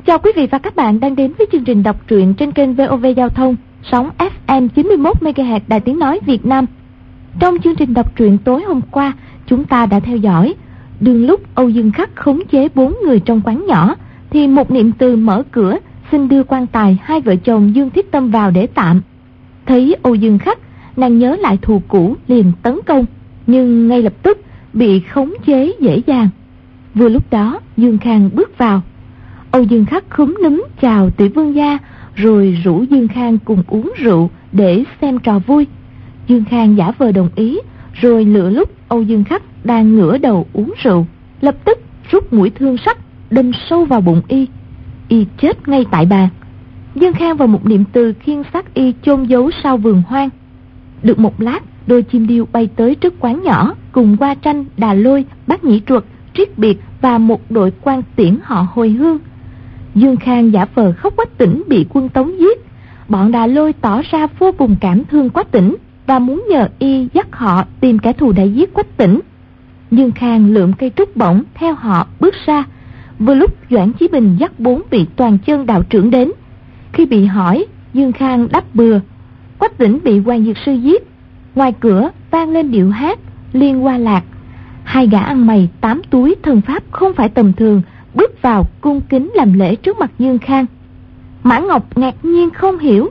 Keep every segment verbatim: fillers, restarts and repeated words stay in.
Chào quý vị và các bạn đang đến với chương trình đọc truyện trên kênh vê o vê Giao thông, sóng ép em chín mươi mốt mê ga héc Đài Tiếng Nói Việt Nam. Trong chương trình đọc truyện tối hôm qua, chúng ta đã theo dõi đường lúc Âu Dương Khắc khống chế bốn người trong quán nhỏ, thì một niệm từ mở cửa xin đưa quan tài hai vợ chồng Dương Thiết Tâm vào để tạm. Thấy Âu Dương Khắc, nàng nhớ lại thù cũ liền tấn công, nhưng ngay lập tức bị khống chế dễ dàng. Vừa lúc đó Dương Khang bước vào. Âu Dương Khắc khúm núm chào tiểu vương gia, rồi rủ Dương Khang cùng uống rượu để xem trò vui. Dương Khang giả vờ đồng ý, rồi lựa lúc Âu Dương Khắc đang ngửa đầu uống rượu, lập tức rút mũi thương sắt đâm sâu vào bụng y. Y chết ngay tại bàn. Dương Khang và một niệm từ khiêng xác y chôn giấu sau vườn hoang. Được một lát, đôi chim điêu bay tới trước quán nhỏ, cùng Hoa Tranh, Đà Lôi, Bác Nhĩ Truật, Triết Biệt và một đội quan tiễn họ hồi hương. Dương Khang giả vờ khóc Quách Tĩnh bị quân Tống giết. Bọn Đà Lôi tỏ ra vô cùng cảm thương Quách Tĩnh và muốn nhờ y dắt họ tìm kẻ thù đã giết Quách Tĩnh. Dương Khang lượm cây trúc bổng theo họ bước ra. Vừa lúc Doãn Chí Bình dắt bốn vị toàn chân đạo trưởng đến. Khi bị hỏi, Dương Khang đáp bừa. Quách Tĩnh bị Hoàng Dược Sư giết. Ngoài cửa vang lên điệu hát Liên Hoa Lạc. Hai gã ăn mày tám túi thần pháp không phải tầm thường bước vào cung kính làm lễ trước mặt Dương Khang. Mã Ngọc ngạc nhiên không hiểu.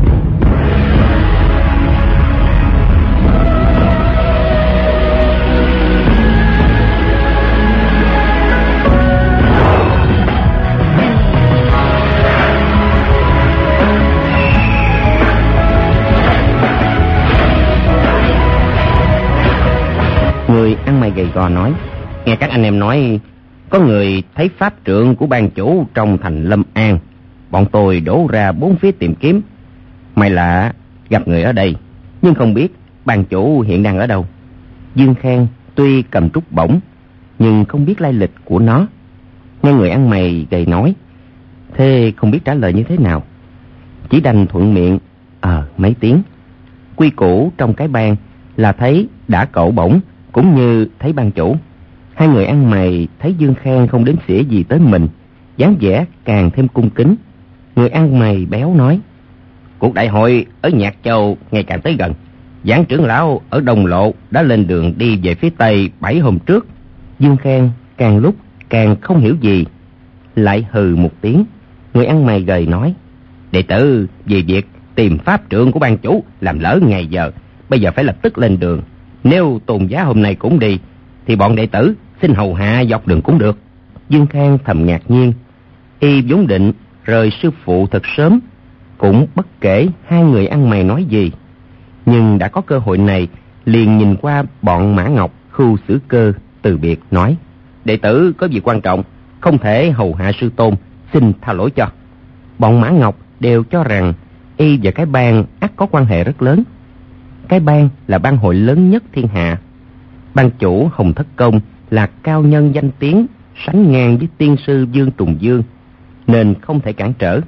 Người ăn mày gầy gò nói: nghe các anh em nói có người thấy pháp trượng của ban chủ trong thành Lâm An. Bọn tôi đổ ra bốn phía tìm kiếm. May là gặp người ở đây, nhưng không biết ban chủ hiện đang ở đâu. Dương Khang tuy cầm trúc bổng, nhưng không biết lai lịch của nó. Nghe người ăn mày gầy nói, thế không biết trả lời như thế nào, chỉ đành thuận miệng ờ à, mấy tiếng. Quy củ trong cái bang là thấy đã cậu bổng cũng như thấy ban chủ. Hai người ăn mày thấy Dương Khang không đến xỉa gì tới mình, dáng vẻ càng thêm cung kính. Người ăn mày béo nói: cuộc đại hội ở Nhạc Châu ngày càng tới gần. Giảng trưởng lão ở Đông Lộ đã lên đường đi về phía tây bảy hôm trước. Dương Khang càng lúc càng không hiểu gì, lại hừ một tiếng. Người ăn mày gầy nói: đệ tử vì việc tìm pháp trượng của ban chủ làm lỡ ngày giờ, bây giờ phải lập tức lên đường. Nếu Tôn Giá hôm nay cũng đi thì bọn đệ tử xin hầu hạ dọc đường cũng được. Dương Khang thầm ngạc nhiên. Y vốn định rời sư phụ thật sớm, cũng bất kể hai người ăn mày nói gì, nhưng đã có cơ hội này, liền nhìn qua bọn Mã Ngọc, Khưu Sử Cơ từ biệt nói: đệ tử có việc quan trọng, không thể hầu hạ sư tôn, xin tha lỗi cho. Bọn Mã Ngọc đều cho rằng y và cái bang ắt có quan hệ rất lớn. Cái bang là bang hội lớn nhất thiên hạ. Ban chủ Hồng Thất Công là cao nhân danh tiếng, sánh ngang với tiên sư Dương Trùng Dương, nên không thể cản trở.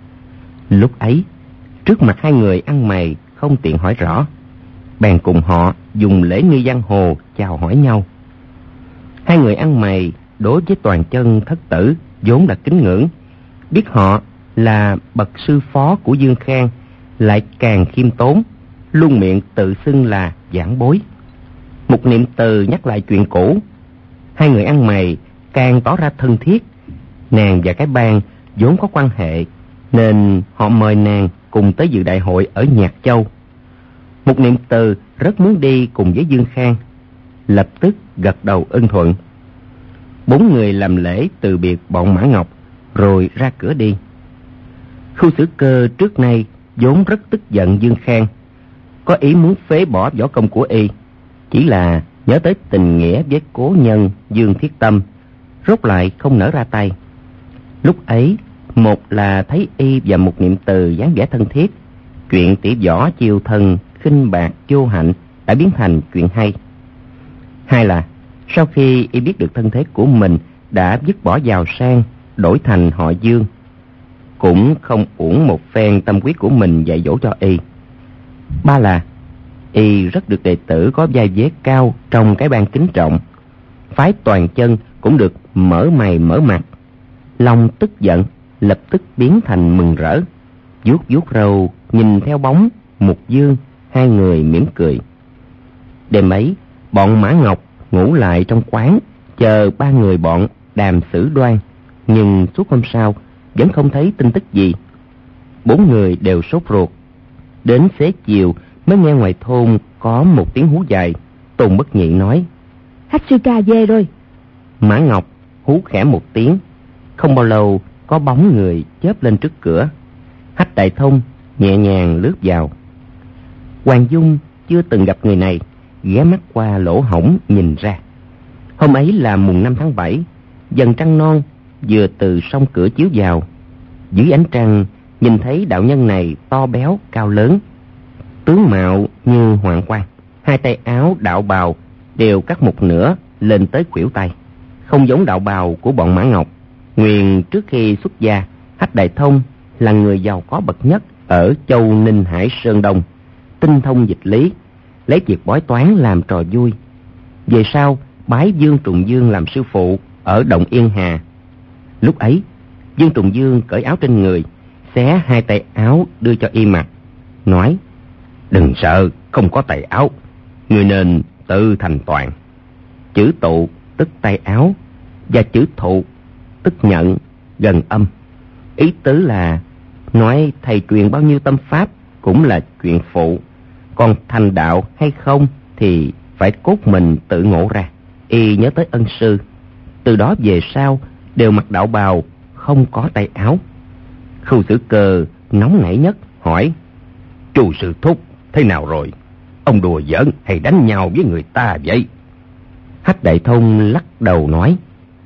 Lúc ấy, trước mặt hai người ăn mày không tiện hỏi rõ, bèn cùng họ dùng lễ nghi giang hồ chào hỏi nhau. Hai người ăn mày đối với toàn chân thất tử vốn là kính ngưỡng, biết họ là bậc sư phó của Dương Khang, lại càng khiêm tốn, luôn miệng tự xưng là giảng bối. Một niệm từ nhắc lại chuyện cũ, hai người ăn mày càng tỏ ra thân thiết. Nàng và cái bang vốn có quan hệ, nên họ mời nàng cùng tới dự đại hội ở Nhạc Châu. Một niệm từ rất muốn đi cùng với Dương Khang, lập tức gật đầu ưng thuận. Bốn người làm lễ từ biệt bọn Mã Ngọc, rồi ra cửa đi. Khưu Sử Cơ trước nay vốn rất tức giận Dương Khang, có ý muốn phế bỏ võ công của y, chỉ là nhớ tới tình nghĩa với cố nhân Dương Thiết Tâm, rốt lại không nỡ ra tay. Lúc ấy, một là thấy y và một niệm từ dáng vẻ thân thiết, chuyện tỷ võ chiêu thân khinh bạc vô hạnh đã biến thành chuyện hay. Hai là sau khi y biết được thân thế của mình đã dứt bỏ giàu sang, đổi thành họ Dương, cũng không uổng một phen tâm quyết của mình dạy dỗ cho y. Ba là y rất được đệ tử có vai vế cao trong cái bang kính trọng, phái toàn chân cũng được mở mày mở mặt. Lòng tức giận lập tức biến thành mừng rỡ, vuốt vuốt râu nhìn theo bóng Mục Dương, hai người mỉm cười. Đêm ấy, bọn Mã Ngọc ngủ lại trong quán chờ ba người bọn Đàm Sử Đoan, nhưng suốt hôm sau vẫn không thấy tin tức gì. Bốn người đều sốt ruột. Đến xế chiều mới nghe ngoài thôn có một tiếng hú dài. Tôn Bất Nhị nói: Hách sư ca về rồi. Mã Ngọc hú khẽ một tiếng. Không bao lâu có bóng người chớp lên trước cửa. Hách Đại Thông nhẹ nhàng lướt vào. Hoàng Dung chưa từng gặp người này, ghé mắt qua lỗ hổng nhìn ra. Hôm ấy là mùng năm tháng bảy, dần trăng non vừa từ sông cửa chiếu vào. Dưới ánh trăng nhìn thấy đạo nhân này to béo cao lớn, tướng mạo như hoàng quan. Hai tay áo đạo bào đều cắt một nửa lên tới khuỷu tay, không giống đạo bào của bọn Mã Ngọc. Nguyên trước khi xuất gia, Hách Đại Thông là người giàu có bậc nhất ở châu Ninh Hải Sơn Đông, tinh thông dịch lý, lấy việc bói toán làm trò vui. Về sau bái Dương Trùng Dương làm sư phụ ở Động Yên Hà. Lúc ấy Dương Trùng Dương cởi áo trên người, xé hai tay áo đưa cho y mặc, nói: Đừng sợ, không có tay áo, người nên tự thành toàn. Chữ tụ tức tay áo, và chữ thụ tức nhận gần âm. Ý tứ là nói thầy truyền bao nhiêu tâm pháp cũng là chuyện phụ, còn thành đạo hay không thì phải cốt mình tự ngộ ra. Y nhớ tới ân sư, từ đó về sau đều mặc đạo bào, không có tay áo. Khưu Sử Cơ nóng nảy nhất hỏi: Chu sư thúc thế nào rồi? Ông đùa giỡn hay đánh nhau với người ta vậy? Hách Đại Thông lắc đầu nói: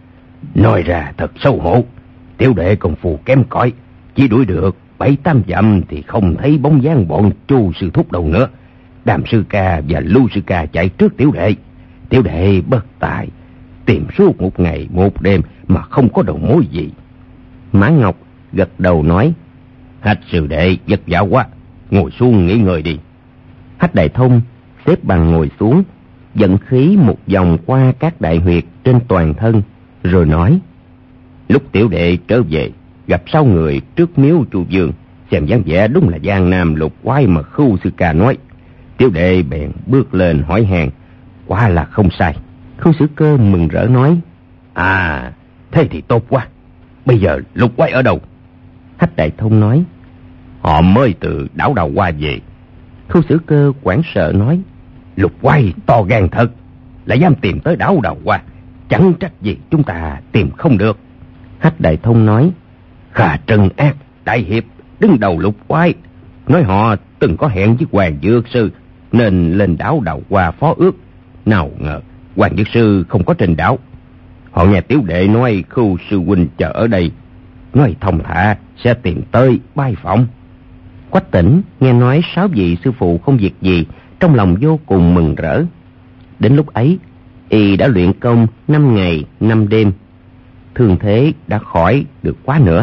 Nói ra thật xấu hổ, tiểu đệ công phu kém cỏi, chỉ đuổi được bảy tám dặm thì không thấy bóng dáng bọn Chu sư thúc đâu nữa. Đàm sư ca và Lưu sư ca chạy trước tiểu đệ, tiểu đệ bất tài, tìm suốt một ngày một đêm mà không có đầu mối gì. Mã Ngọc gật đầu nói: Hách sư đệ vất vả quá, ngồi xuống nghỉ ngơi đi. Hách Đại Thông xếp bằng ngồi xuống, vận khí một vòng qua các đại huyệt trên toàn thân, rồi nói: Lúc tiểu đệ trở về, gặp sáu người trước miếu Chu Dương, xem dáng vẻ đúng là giang nam lục quái mà Khưu sư ca nói. Tiểu đệ bèn bước lên hỏi hàng, quả là không sai. Khưu Sử Cơ mừng rỡ nói: À, thế thì tốt quá. Bây giờ lục quái ở đâu? Hách Đại Thông nói: Họ mới từ đảo Đào Hoa về. Khưu Sử Cơ hoảng sợ nói: Lục quái to gan thật, lại dám tìm tới đảo Đào Hoa, chẳng trách gì chúng ta tìm không được. Hách Đại Thông nói: Khà Trần Ác đại hiệp đứng đầu lục quái, nói họ từng có hẹn với Hoàng Dược Sư nên lên đảo Đào Hoa phó ước. Nào ngờ Hoàng Dược Sư không có trên đảo. Họ nghe tiểu đệ nói Khưu sư huynh chờ ở đây, nói thông thả sẽ tìm tới bái phỏng. Quách Tỉnh nghe nói sáu vị sư phụ không việc gì, trong lòng vô cùng mừng rỡ. Đến lúc ấy y đã luyện công năm ngày năm đêm, thương thế đã khỏi được quá nữa.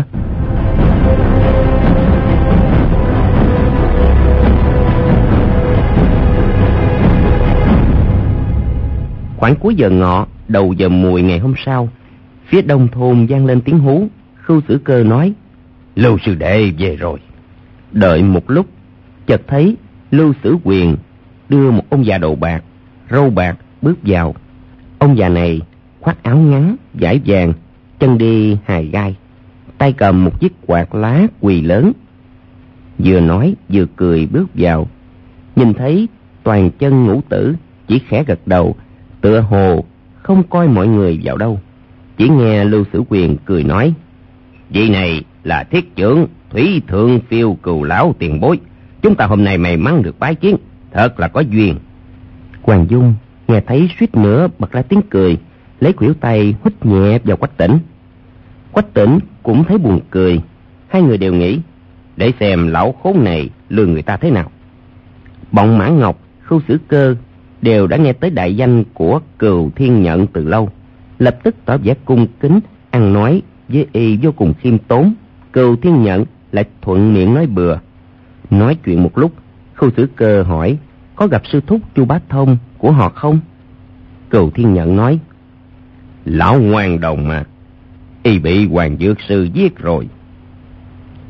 Khoảng cuối giờ ngọ, đầu giờ mùi ngày hôm sau, phía đông thôn vang lên tiếng hú. Khưu Sử Cơ nói: Lưu sư đệ về rồi. Đợi một lúc, chợt thấy Lưu Sử Quyền đưa một ông già đầu bạc, râu bạc bước vào. Ông già này khoác áo ngắn vải vàng, chân đi hài gai, tay cầm một chiếc quạt lá quỳ lớn, vừa nói vừa cười bước vào. Nhìn thấy toàn chân ngũ tử, chỉ khẽ gật đầu, tựa hồ không coi mọi người vào đâu. Chỉ nghe Lưu Sử Quyền cười nói: Vị này là thiết trưởng Thủy Thượng Phiêu Cừu lão tiền bối, chúng ta hôm nay may mắn được bái kiến, thật là có duyên. Hoàng Dung nghe thấy suýt nữa bật ra tiếng cười, lấy khuỷu tay huých nhẹ vào Quách Tỉnh. Quách Tỉnh cũng thấy buồn cười. Hai người đều nghĩ để xem lão khốn này lừa người ta thế nào. Bọn Mã Ngọc, Khưu Sử Cơ đều đã nghe tới đại danh của Cừu Thiên Nhận từ lâu, lập tức tỏ vẻ cung kính, ăn nói với y vô cùng khiêm tốn. Cừu Thiên Nhận lại thuận miệng nói bừa. Nói chuyện một lúc, Khưu Sử Cơ hỏi có gặp sư thúc Chu Bá Thông của họ không. Cừu Thiên Nhận nói: Lão ngoan đồng mà, y bị Hoàng Dược Sư giết rồi.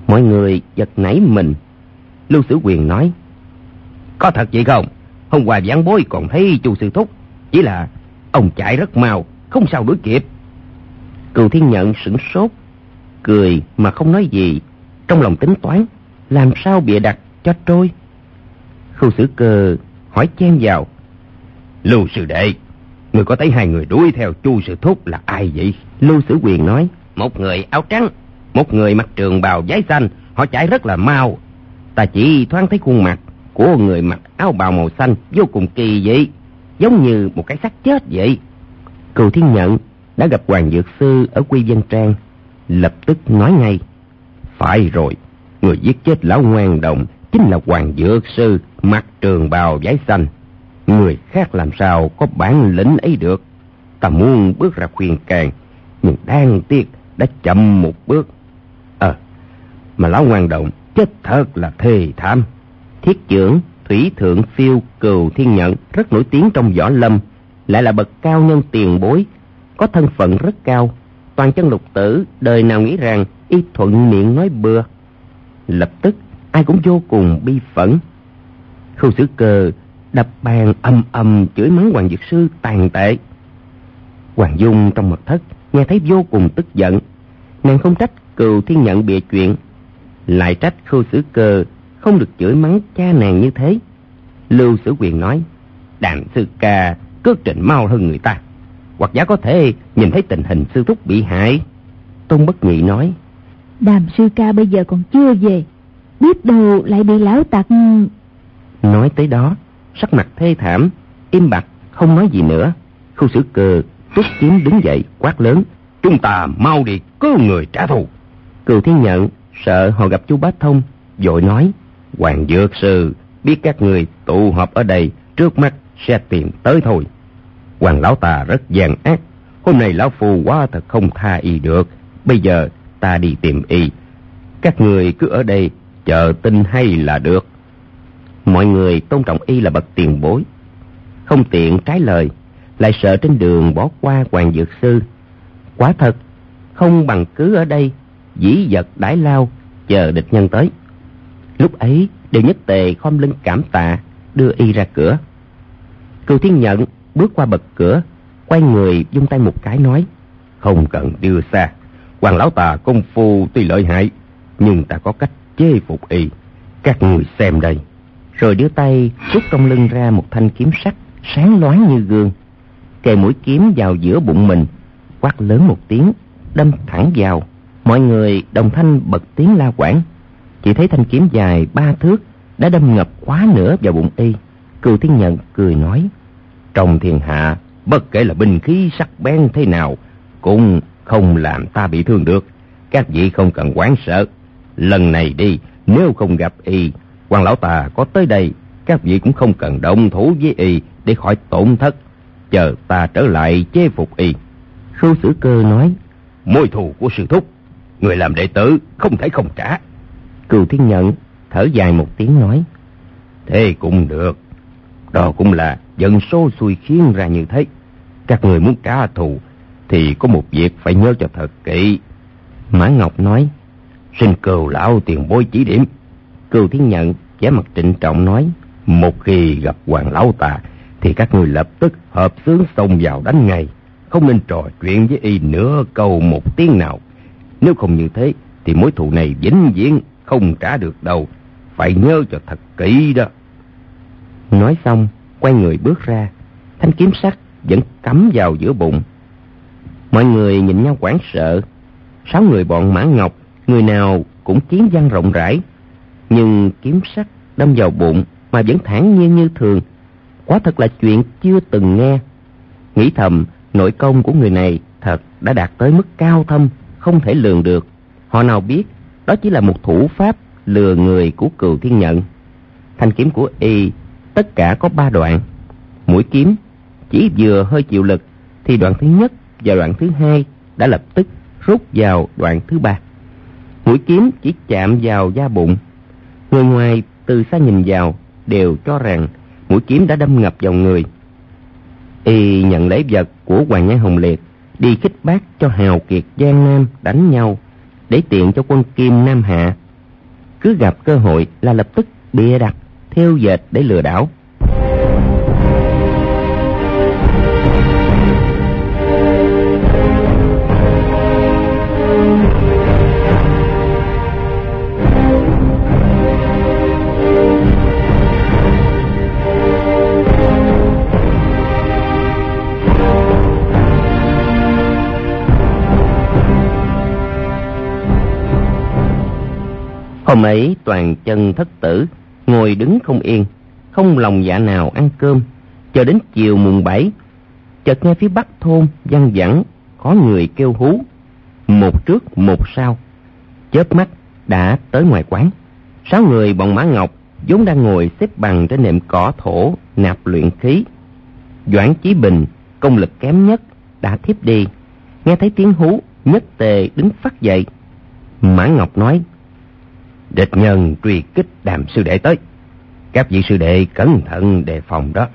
Mọi người giật nảy mình. Lưu Sử Quyền nói: Có thật vậy không? Hôm qua giảng bối còn thấy Chu sư thúc, chỉ là ông chạy rất mau, không sao đuổi kịp. Cừu Thiên Nhận sửng sốt, cười mà không nói gì, trong lòng tính toán làm sao bịa đặt cho trôi. Khưu Sử Cơ hỏi chen vào: Lưu sư đệ, người có thấy hai người đuổi theo Chu sư thúc là ai vậy? Lưu Sử Quyền nói: Một người áo trắng, một người mặc trường bào váy xanh, họ chạy rất là mau. Ta chỉ thoáng thấy khuôn mặt của người mặc áo bào màu xanh vô cùng kỳ vậy, giống như một cái xác chết vậy. Cừu Thiên Nhận đã gặp Hoàng Dược Sư ở Quy Vân Trang, lập tức nói ngay: Phải rồi, người giết chết lão Ngoan Đồng chính là Hoàng Dược Sư mặc trường bào váy xanh. Người khác làm sao có bản lĩnh ấy được. Ta muốn bước ra khuyên can, nhưng đáng tiếc đã chậm một bước. Ờ, à, mà lão Ngoan Đồng chết thật là thê thảm. Thiết trưởng Thủy Thượng Phiêu Cừu Thiên Nhận rất nổi tiếng trong võ lâm, lại là bậc cao nhân tiền bối, có thân phận rất cao. Toàn chân lục tử đời nào nghĩ rằng y thuận miệng nói bừa. Lập tức ai cũng vô cùng bi phẫn. Khưu Sử Cơ đập bàn âm âm chửi mắng Hoàng Dược Sư tàn tệ. Hoàng Dung trong mật thất nghe thấy vô cùng tức giận. Nàng không trách Cừu Thiên Nhận bịa chuyện, lại trách Khưu Sử Cơ không được chửi mắng cha nàng như thế. Lưu Sử Quyền nói: Đàn sư ca cước trình mau hơn người ta, hoặc giả có thể nhìn thấy tình hình sư thúc bị hại. Tôn Bất Nhị nói: Đàm sư ca bây giờ còn chưa về, biết đâu lại bị lão tặc. Nói tới đó, sắc mặt thê thảm, im bặt không nói gì nữa. Khưu Sử Cơ Túc Kiếm đứng dậy quát lớn: Chúng ta mau đi cứu người trả thù. Cừu Thiên Nhận sợ họ gặp Chu Bá Thông, vội nói: Hoàng Dược Sư biết các người tụ họp ở đây, trước mắt sẽ tìm tới thôi. Hoàng lão ta rất gian ác, hôm nay lão phu quá thật không tha y được. Bây giờ ta đi tìm y, các người cứ ở đây chờ tin hay là được. Mọi người tôn trọng y là bậc tiền bối, không tiện trái lời, lại sợ trên đường bỏ qua Hoàng Dược Sư. Quả thật không bằng cứ ở đây dĩ vật đãi lao, chờ địch nhân tới. Lúc ấy đều nhất tề khom lưng cảm tạ, đưa y ra cửa. Cừu Thiên Nhận bước qua bậc cửa, quay người vung tay một cái nói: Không cần đưa xa, Hoàng lão ta công phu tuy lợi hại, nhưng ta có cách chế phục y, các người xem đây. Rồi đưa tay rút trong lưng ra một thanh kiếm sắt sáng loáng như gương, kề mũi kiếm vào giữa bụng mình, quát lớn một tiếng, đâm thẳng vào. Mọi người đồng thanh bật tiếng la quảng. Chỉ thấy thanh kiếm dài ba thước đã đâm ngập quá nửa vào bụng y. Cừu Thiên Nhận cười nói: Trong thiên hạ, bất kể là binh khí sắc bén thế nào cũng không làm ta bị thương được. Các vị không cần hoảng sợ. Lần này đi, nếu không gặp y, Hoàng lão ta có tới đây, các vị cũng không cần động thủ với y để khỏi tổn thất. Chờ ta trở lại chế phục y. Khưu Sử Cơ nói: Mối thù của sư thúc, người làm đệ tử không thể không trả. Cừu Thiên Nhận thở dài một tiếng nói: Thế cũng được, đó cũng là vận số xui khiến ra như thế. Các người muốn trả thù thì có một việc phải nhớ cho thật kỹ. Mã Ngọc nói: Xin Cừu lão tiền bối chỉ điểm. Cừu Thiên Nhận vẻ mặt trịnh trọng nói: Một khi gặp Hoàng lão ta thì các người lập tức hợp xướng xông vào đánh ngay, không nên trò chuyện với y nửa câu một tiếng nào. Nếu không như thế thì mối thù này vĩnh viễn không trả được đâu, phải nhớ cho thật kỹ đó. Nói xong quay người bước ra, thanh kiếm sắt vẫn cắm vào giữa bụng. Mọi người nhìn nhau hoảng sợ. Sáu người bọn Mã Ngọc, người nào cũng kiếm văn rộng rãi, nhưng kiếm sắt đâm vào bụng mà vẫn thản nhiên như thường, quả thật là chuyện chưa từng nghe. Nghĩ thầm, nội công của người này thật đã đạt tới mức cao thâm, không thể lường được. Họ nào biết đó chỉ là một thủ pháp lừa người của Cừu Thiên Nhận. Thanh kiếm của y tất cả có ba đoạn. Mũi kiếm chỉ vừa hơi chịu lực thì đoạn thứ nhất và đoạn thứ hai đã lập tức rút vào đoạn thứ ba. Mũi kiếm chỉ chạm vào da bụng. Người ngoài từ xa nhìn vào đều cho rằng mũi kiếm đã đâm ngập vào người. Y nhận lấy vật của Hoàng Nhai Hồng Liệt, đi khích bác cho hào kiệt Giang Nam đánh nhau, để tiện cho quân Kim Nam Hạ cứ gặp cơ hội là lập tức bịa đặt, thêu dệt để lừa đảo. Hôm ấy toàn chân thất tử ngồi đứng không yên, không lòng dạ nào ăn cơm, chờ đến chiều mùng bảy, chợt nghe phía bắc thôn văng vẳng có người kêu hú, một trước một sau, chớp mắt đã tới ngoài quán. Sáu người bọn Mã Ngọc vốn đang ngồi xếp bằng trên nệm cỏ thổ nạp luyện khí. Doãn Chí Bình công lực kém nhất đã thiếp đi, nghe thấy tiếng hú nhất tề đứng phắt dậy. Mã Ngọc nói: địch nhân truy kích Đàm sư đệ tới, các vị sư đệ cẩn thận đề phòng đó.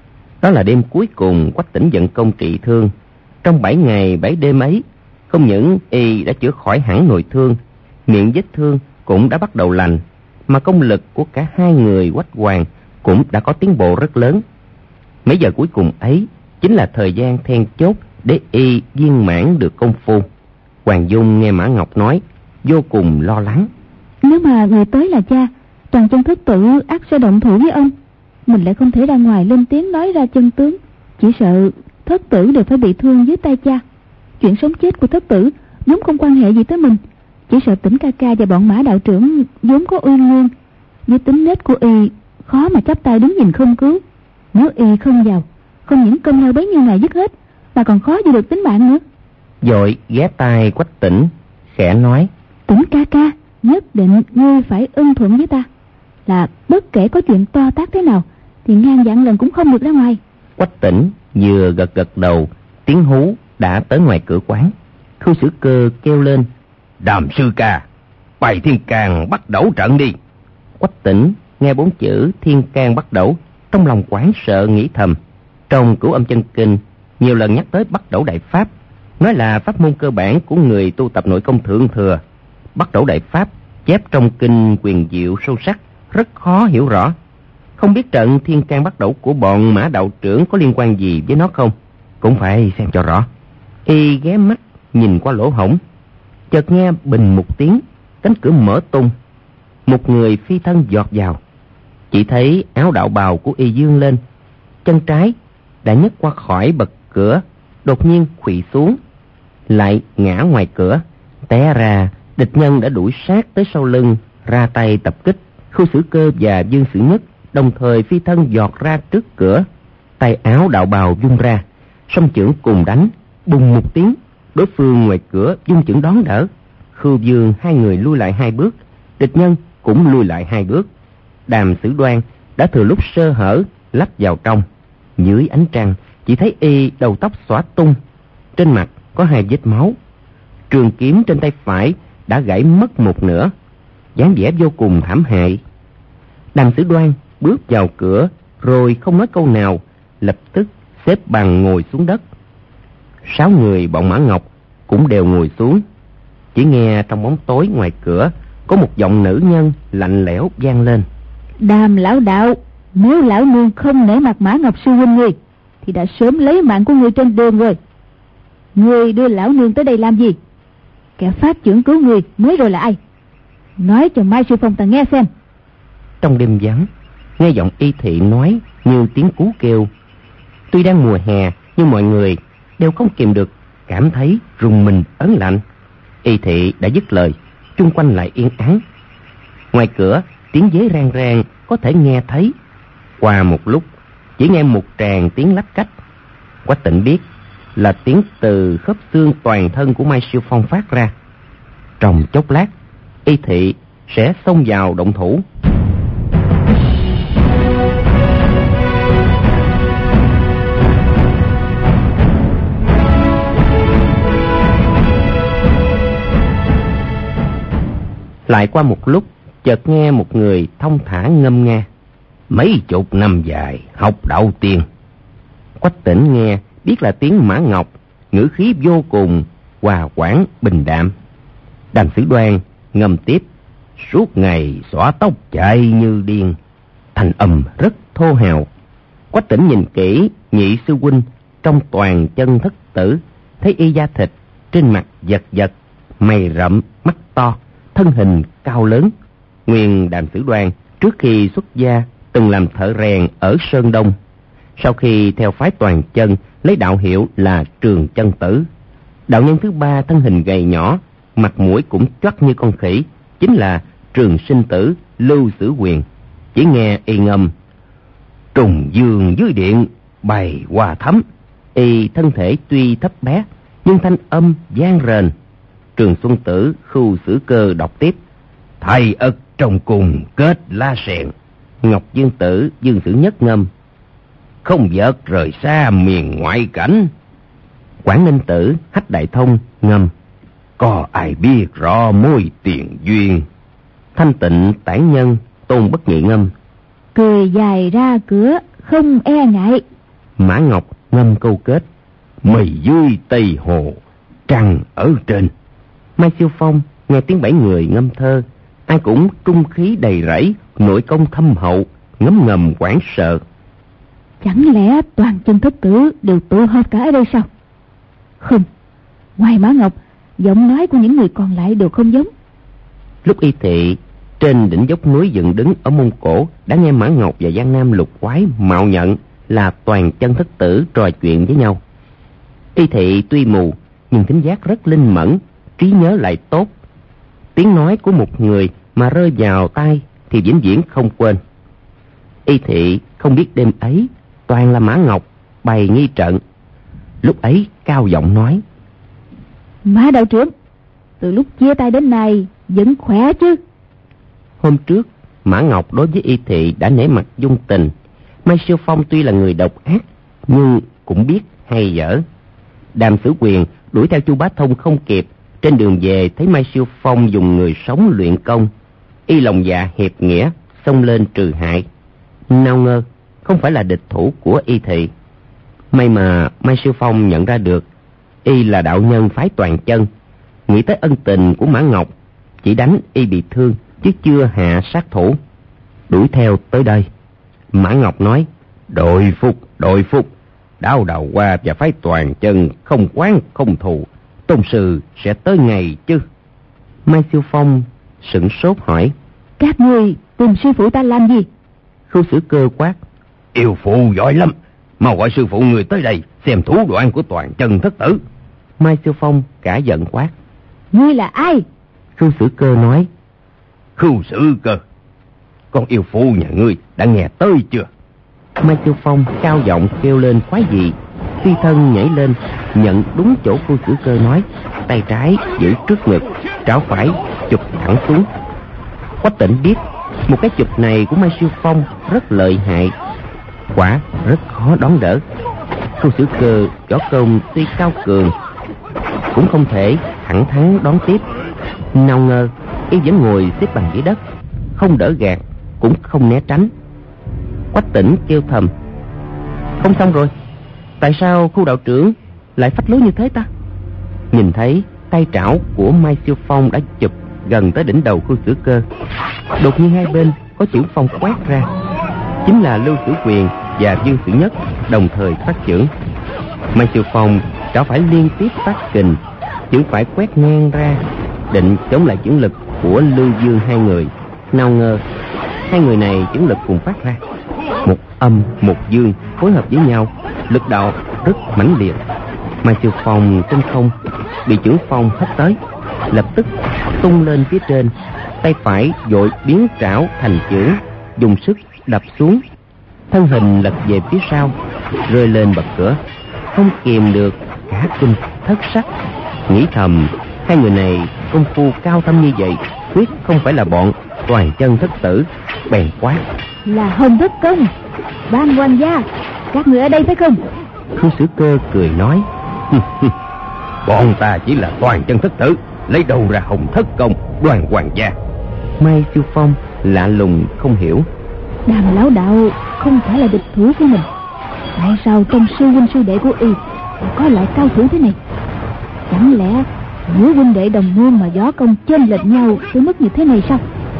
Đó là đêm cuối cùng Quách Tĩnh vận công trị thương. Trong bảy ngày bảy đêm ấy, không những y đã chữa khỏi hẳn nội thương, miệng vết thương cũng đã bắt đầu lành, mà công lực của cả hai người Quách Hoàng cũng đã có tiến bộ rất lớn. Mấy giờ cuối cùng ấy chính là thời gian then chốt để y viên mãn được công phu. Hoàng Dung nghe Mã Ngọc nói, vô cùng lo lắng. Nếu mà người tới là cha, toàn chân thất tử ắt sẽ động thủ với ông. Mình lại không thể ra ngoài lên tiếng nói ra chân tướng, chỉ sợ thất tử đều phải bị thương dưới tay cha. Chuyện sống chết của thất tử vốn không quan hệ gì tới mình, chỉ sợ Tĩnh ca ca và bọn Mã đạo trưởng vốn có uyên nguyên, với tính nết của y khó mà chắp tay đứng nhìn không cứu. Nếu y không vào, không những công lao bấy nhiêu ngày dứt hết, mà còn khó giữ được tính mạng nữa. Vội ghé tai Quách Tĩnh khẽ nói: Tĩnh ca ca, nhất định ngươi phải ưng thuận với ta, là bất kể có chuyện to tát thế nào thì ngàn vạn lần cũng không được ra ngoài. Quách Tĩnh vừa gật gật đầu, tiếng hú đã tới ngoài cửa quán. Khưu Sử Cơ kêu lên: Đàm sư ca, bày thiên can bắt đẩu trận đi. Quách Tĩnh nghe bốn chữ thiên can bắt đẩu, trong lòng hoảng sợ nghĩ thầm. Trong Cửu Âm Chân Kinh nhiều lần nhắc tới bắt đẩu đại pháp, nói là pháp môn cơ bản của người tu tập nội công thượng thừa. Bắt đẩu đại pháp chép trong kinh quyền diệu sâu sắc, rất khó hiểu rõ. Không biết trận thiên can bắt đẩu của bọn Mã đạo trưởng có liên quan gì với nó không, cũng phải xem cho rõ. Y ghé mắt nhìn qua lỗ hổng, chợt nghe bình một tiếng, cánh cửa mở tung, một người phi thân giọt vào. Chỉ thấy áo đạo bào của y dương lên, chân trái đã nhấc qua khỏi bậc cửa, đột nhiên khuỵu xuống, lại ngã ngoài cửa. Té ra địch nhân đã đuổi sát tới sau lưng, ra tay tập kích. Khưu Sử Cơ và Dương Sử Nhất đồng thời phi thân giọt ra trước cửa, tay áo đạo bào vung ra, song chưởng cùng đánh. Bùng một tiếng, đối phương ngoài cửa vung chưởng đón đỡ. Khưu Dương hai người lui lại hai bước, địch nhân cũng lui lại hai bước. Đàm Sử Đoan đã thừa lúc sơ hở lách vào trong. Dưới ánh trăng chỉ thấy y đầu tóc xõa tung, trên mặt có hai vết máu, trường kiếm trên tay phải đã gãy mất một nửa, dáng vẻ vô cùng thảm hại. Đàm Sử Đoan bước vào cửa rồi không nói câu nào, lập tức xếp bằng ngồi xuống đất. Sáu người bọn Mã Ngọc cũng đều ngồi xuống. Chỉ nghe trong bóng tối ngoài cửa có một giọng nữ nhân lạnh lẽo vang lên: Đàm lão đạo, nếu lão nương không nể mặt Mã Ngọc sư huynh ngươi thì đã sớm lấy mạng của ngươi trên đường rồi. Ngươi đưa lão nương tới đây làm gì? Kẻ phát chưởng cứu ngươi mới rồi là ai? Nói cho Mai Sư Phong ta nghe xem. Trong đêm vắng, nghe giọng Y Thị nói như tiếng cú kêu. Tuy đang mùa hè nhưng mọi người đều không kìm được cảm thấy rùng mình ớn lạnh. Y Thị đã dứt lời, chung quanh lại yên ắng. Ngoài cửa tiếng dế rang rang có thể nghe thấy. Qua một lúc chỉ nghe một tràng tiếng lách cách. Quách Tĩnh biết là tiếng từ khớp xương toàn thân của Mai Siêu Phong phát ra. Trong chốc lát Y Thị sẽ xông vào động thủ. Lại qua một lúc, chợt nghe một người thông thả ngâm nga: Mấy chục năm dài học đạo tiên. Quách Tĩnh nghe biết là tiếng Mã Ngọc, ngữ khí vô cùng hòa quảng bình đạm. Đàm Sử Đoan ngâm tiếp: suốt ngày xõa tóc chạy như điên, thanh âm rất thô hào. Quách Tĩnh nhìn kỹ nhị sư huynh trong toàn chân thất tử, thấy y da thịt, trên mặt giật giật, mày rậm, mắt to, thân hình cao lớn. Nguyên Đàm Sử Đoan trước khi xuất gia từng làm thợ rèn ở Sơn Đông, sau khi theo phái toàn chân lấy đạo hiệu là Trường Chân Tử. Đạo nhân thứ ba thân hình gầy nhỏ, mặt mũi cũng choắt như con khỉ, chính là Trường Sinh Tử Lưu Sử Quyền. Chỉ nghe y ngâm trùng dương dưới điện bày hoa thắm, y thân thể tuy thấp bé nhưng thanh âm vang rền. Trường Xuân Tử Khưu Sử Cơ đọc tiếp: thầy ất trong cùng kết la sẹn. Ngọc Dương Tử Dương Sử Nhất ngâm: không vợt rời xa miền ngoại cảnh. Quảng Ninh Tử Hách Đại Thông ngâm: có ai biết rõ mối tiền duyên. Thanh Tịnh Tản Nhân Tôn Bất Nhị ngâm: cười dài ra cửa không e ngại. Mã Ngọc ngâm câu kết: mây dưới tây hồ trăng ở trên. Mai Siêu Phong nghe tiếng bảy người ngâm thơ, ai cũng trung khí đầy rẫy, nội công thâm hậu, ngấm ngầm hoảng sợ. Chẳng lẽ toàn chân thất tử đều tụ họp cả ở đây sao? Không, ngoài Mã Ngọc, giọng nói của những người còn lại đều không giống. Lúc Y Thị trên đỉnh dốc núi dựng đứng ở Mông Cổ đã nghe Mã Ngọc và Giang Nam Lục Quái mạo nhận là toàn chân thất tử trò chuyện với nhau. Y Thị tuy mù nhưng thính giác rất linh mẫn, trí nhớ lại tốt. Tiếng nói của một người mà rơi vào tai thì vĩnh viễn không quên. Y Thị không biết đêm ấy toàn là Mã Ngọc bày nghi trận. Lúc ấy cao giọng nói: Mã đạo trưởng, từ lúc chia tay đến nay vẫn khỏe chứ? Hôm trước Mã Ngọc đối với Y Thị đã nể mặt dung tình. Mai Siêu Phong tuy là người độc ác nhưng cũng biết hay dở. Đàm Sử Quyền đuổi theo Chu Bá Thông không kịp, trên đường về thấy Mai Siêu Phong dùng người sống luyện công, y lòng dạ hiệp nghĩa xông lên trừ hại. Nào ngờ không phải là địch thủ của Y Thị. May mà Mai Siêu Phong nhận ra được y là đạo nhân phái toàn chân, nghĩ tới ân tình của Mã Ngọc, chỉ đánh y bị thương chứ chưa hạ sát thủ. Đuổi theo tới đây, Mã Ngọc nói: đội phục, đội phục, đao đầu qua và phái toàn chân không quán không thù, tôn sư sẽ tới ngày chứ? Mai Siêu Phong sửng sốt hỏi: các ngươi tìm sư phụ ta làm gì? Khưu Sử Cơ quát: yêu phụ giỏi lắm, mau gọi sư phụ người tới đây xem thủ đoạn của toàn chân thất tử. Mai Siêu Phong cả giận quát: ngươi là ai? Khưu Sử Cơ nói: Khưu Sử Cơ, con yêu phụ nhà ngươi đã nghe tới chưa? Mai Siêu Phong cao giọng kêu lên quái dị, phi thân nhảy lên nhận đúng chỗ Khưu Sử Cơ nói, tay trái giữ trước ngực, trảo phải chụp thẳng xuống. Quách Tĩnh biết một cái chụp này của Mai Siêu Phong rất lợi hại, quả rất khó đón đỡ. Khưu Sử Cơ võ công tuy cao cường cũng không thể thẳng thắn đón tiếp. Nào ngờ y vẫn ngồi xếp bằng dưới đất, không đỡ gạt cũng không né tránh. Quách Tĩnh kêu thầm: không xong rồi, tại sao Khu đạo trưởng lại phách lối như thế ta? Nhìn thấy tay trảo của Mai Siêu Phong đã chụp gần tới đỉnh đầu Khưu Sử Cơ, đột nhiên hai bên có chưởng phong quét ra, chính là Lưu Sử Quyền và Dương Sử Nhất đồng thời phát chưởng. Mai Siêu Phong trảo phải liên tiếp phát kình, chưởng phải quét ngang ra định chống lại chưởng lực của Lưu Dương hai người. Nào ngờ hai người này chưởng lực cùng phát ra, một âm một dương phối hợp với nhau, lực đạo rất mãnh liệt. Mai Siêu Phong trên không bị chưởng phong hất tới, lập tức tung lên phía trên, tay phải vội biến trảo thành chưởng, dùng sức đập xuống, thân hình lật về phía sau, rơi lên bậc cửa, không kìm được cả kinh thất sắc, nghĩ thầm hai người này công phu cao thâm như vậy quyết không phải là bọn toàn chân thất tử. Bèn quát: là Hồng Thất Công, Ban Hoàng gia, các người ở đây phải không? Khưu Sử Cơ cười nói: bọn ta chỉ là toàn chân thất tử, lấy đâu ra Hồng Thất Công, Đoàn Hoàng gia? Mai Siêu Phong lạ lùng không hiểu: Đàm lão đạo không phải là địch thủ của mình, tại sao trong sư huynh sư đệ của y có loại cao thủ thế này? Chẳng lẽ giữa huynh đệ đồng môn mà võ công chênh lệch nhau tới mức như thế này sao?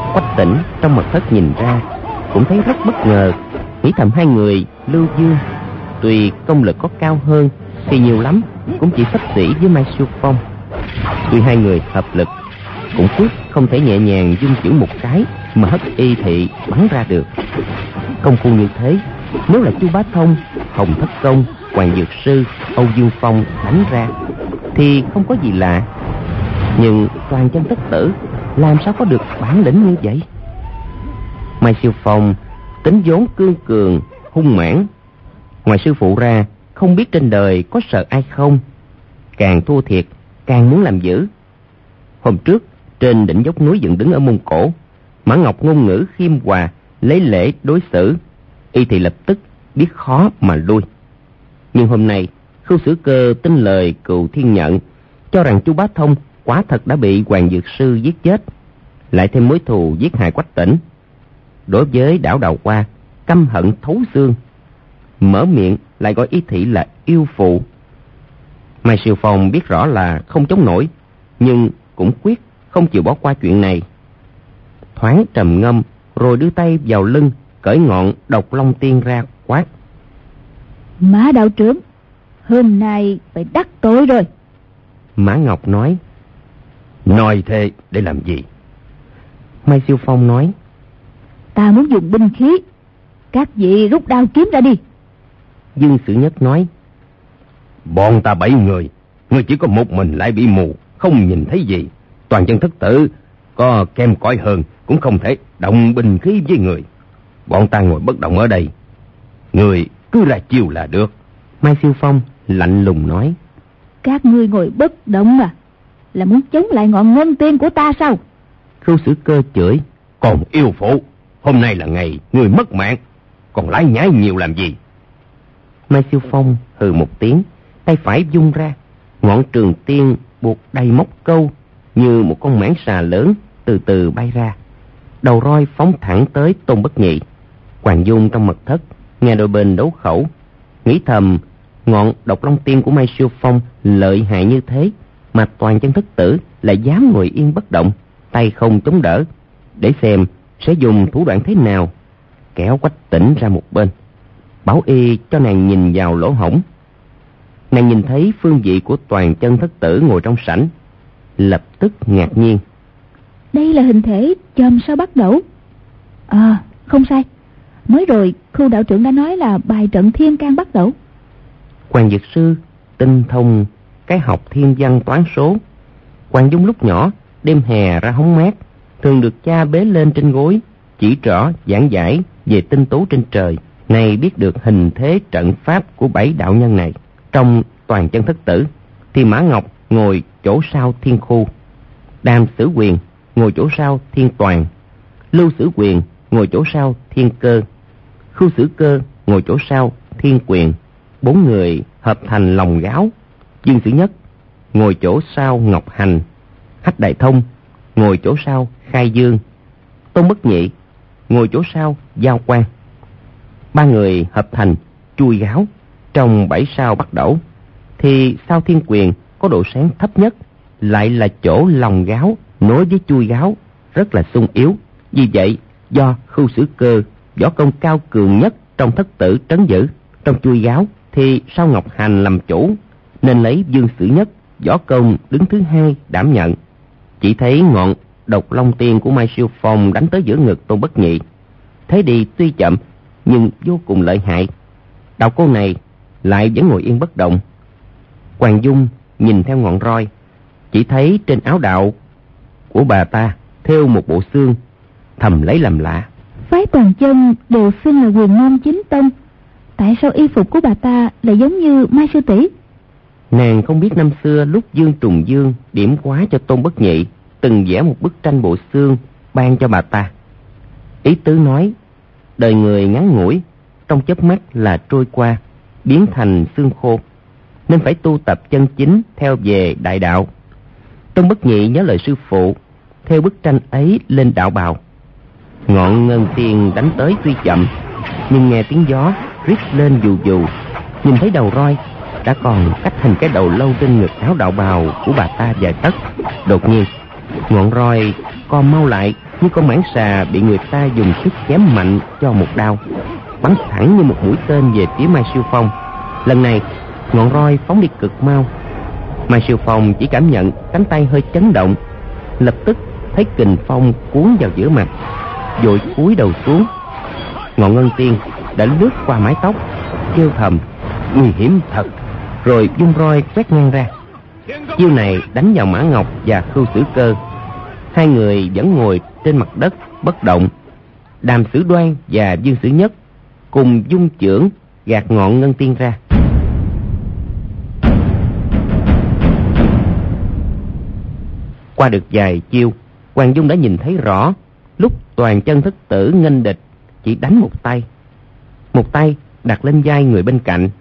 Quách Tỉnh trong mật thất nhìn ra cũng thấy rất bất ngờ, nghĩ thầm hai người Lưu Dương tuy công lực có cao hơn thì nhiều lắm cũng chỉ xấp xỉ với Mai Siêu Phong. Tuy hai người hợp lực cũng quyết không thể nhẹ nhàng dung chưởng một cái mà hất y thị bắn ra được. Công phu như thế, nếu là Chu Bá Thông, Hồng Thất Công, Hoàng Dược Sư, Âu Dương Phong đánh ra thì không có gì lạ. Nhưng Toàn Chân Thất Tử làm sao có được bản lĩnh như vậy? Mai Siêu Phong tính vốn cương cường, hung mãnh, ngoài sư phụ ra không biết trên đời có sợ ai không. Càng thua thiệt càng muốn làm dữ. Hôm trước trên đỉnh dốc núi dựng đứng ở Mông Cổ, Mã Ngọc ngôn ngữ khiêm hòa, lấy lễ đối xử, y thì lập tức biết khó mà lui. Nhưng hôm nay Khưu Sử Cơ tin lời Cừu Thiên Nhận, cho rằng Chu Bá Thông quả thật đã bị Hoàng Dược Sư giết chết, lại thêm mối thù giết hại Quách Tỉnh. Đối với Đảo Đào Hoa căm hận thấu xương, mở miệng lại gọi y thị là yêu phụ. Mai Siêu Phong biết rõ là không chống nổi, nhưng cũng quyết không chịu bỏ qua chuyện này. Thoáng trầm ngâm rồi đưa tay vào lưng cởi ngọn Độc Long Tiên ra quát: Mã đạo trưởng, hôm nay phải đắc tội rồi. Mã Ngọc nói: Nói thế để làm gì? Mai Siêu Phong nói: Ta muốn dùng binh khí, các vị rút đao kiếm ra đi. Dương Sử Nhất nói: Bọn ta bảy người, ngươi chỉ có một mình lại bị mù, không nhìn thấy gì. Toàn Chân Thất Tử có kem cỏi hơn cũng không thể động binh khí với người. Bọn ta ngồi bất động ở đây, người cứ ra chiêu là được. Mai Siêu Phong lạnh lùng nói: Các ngươi ngồi bất động à, là muốn chống lại ngọn ngân tiên của ta sao? Khưu Sử Cơ chửi: Còn yêu phụ, hôm nay là ngày người mất mạng, còn lái nhái nhiều làm gì? Mai Siêu Phong hừ một tiếng, tay phải vung ra, ngọn trường tiên buộc đầy móc câu như một con mãng xà lớn từ từ bay ra. Đầu roi phóng thẳng tới Tôn Bất Nhị. Hoàng Dung trong mật thất nghe đôi bên đấu khẩu, nghĩ thầm ngọn Độc Long Tiên của Mai Siêu Phong lợi hại như thế mà Toàn Chân Thất Tử lại dám ngồi yên bất động, tay không chống đỡ, để xem sẽ dùng thủ đoạn thế nào. Kéo Quách Tỉnh ra một bên, bảo y cho nàng nhìn vào lỗ hổng. Nàng nhìn thấy phương vị của Toàn Chân Thất Tử ngồi trong sảnh, lập tức ngạc nhiên. Đây là hình thể chòm sao bắt đẩu. À, không sai, mới rồi Khưu đạo trưởng đã nói là bài trận thiên can bắt đẩu. Hoàng Dược Sư tinh thông cái học thiên văn toán số. Hoàng Dung lúc nhỏ đêm hè ra hóng mát, thường được cha bế lên trên gối, chỉ rõ giảng giải về tinh tú trên trời. Nay biết được hình thế trận pháp của bảy đạo nhân này. Trong Toàn Chân Thất Tử thì Mã Ngọc ngồi chỗ sau Thiên Khu, Đàm Sử Quyền ngồi chỗ sau Thiên Toàn, Lưu Sử Quyền ngồi chỗ sau Thiên Cơ, Khưu Sử Cơ ngồi chỗ sau Thiên Quyền. Bốn người hợp thành lòng gáo. Dương Sử Nhất ngồi chỗ sau Ngọc Hành, Hách Đại Thông ngồi chỗ sau Khai Dương, Tôn Bất Nhị ngồi chỗ sau Giao Quan. Ba người hợp thành chui gáo. Trong bảy sao bắt đẩu thì sao Thiên Quyền có độ sáng thấp nhất, lại là chỗ lòng gáo nối với chui gáo rất là sung yếu. Vì vậy do Khưu Sử Cơ võ công cao cường nhất trong thất tử trấn giữ trong chui gáo, thì sao Ngọc Hành làm chủ, nên lấy Dương Sử Nhất võ công đứng thứ hai đảm nhận. Chỉ thấy ngọn Độc Long Tiên của Mai Siêu Phong đánh tới giữa ngực Tôn Bất Nhị. Thế đi tuy chậm nhưng vô cùng lợi hại. Đạo cô này lại vẫn ngồi yên bất động. Hoàng Dung nhìn theo ngọn roi, chỉ thấy trên áo đạo của bà ta thêu một bộ xương, thầm lấy làm lạ. Phái Toàn Chân đều xưng là Quyền Môn Chính Tông, tại sao y phục của bà ta lại giống như Mai sư tỷ? Nàng không biết năm xưa lúc Dương Trùng Dương điểm hóa cho Tôn Bất Nhị từng vẽ một bức tranh bộ xương ban cho bà ta. Ý tứ nói đời người ngắn ngủi, trong chớp mắt là trôi qua, biến thành xương khô, nên phải tu tập chân chính theo về đại đạo. Tôn Bất Nhị nhớ lời sư phụ, theo bức tranh ấy lên đạo bào. Ngọn ngân tiên đánh tới tuy chậm, nhưng nghe tiếng gió rít lên dù dù, nhìn thấy đầu roi đã còn cách thành cái đầu lâu trên ngực áo đạo bào của bà ta vài tấc. Đột nhiên ngọn roi co mau lại, như con mãng xà bị người ta dùng sức chém mạnh cho một đao, bắn thẳng như một mũi tên về phía Mai Siêu Phong. Lần này ngọn roi phóng đi cực mau. Mai Siêu Phong chỉ cảm nhận cánh tay hơi chấn động, lập tức thấy kình phong cuốn vào giữa mặt, vội cúi đầu xuống. Ngọn ngân tiên đã lướt qua mái tóc, kêu thầm nguy hiểm thật, rồi vung roi quét ngang ra. Chiêu này đánh vào Mã Ngọc và Khưu Sử Cơ. Hai người vẫn ngồi trên mặt đất bất động. Đàm Sử Đoan và Dương Sử Nhất cùng dung chưởng gạt ngọn ngân tiên ra. Qua được vài chiêu, Hoàng Dung đã nhìn thấy rõ lúc toàn chân thất tử nghênh địch chỉ đánh một tay, một tay đặt lên vai người bên cạnh.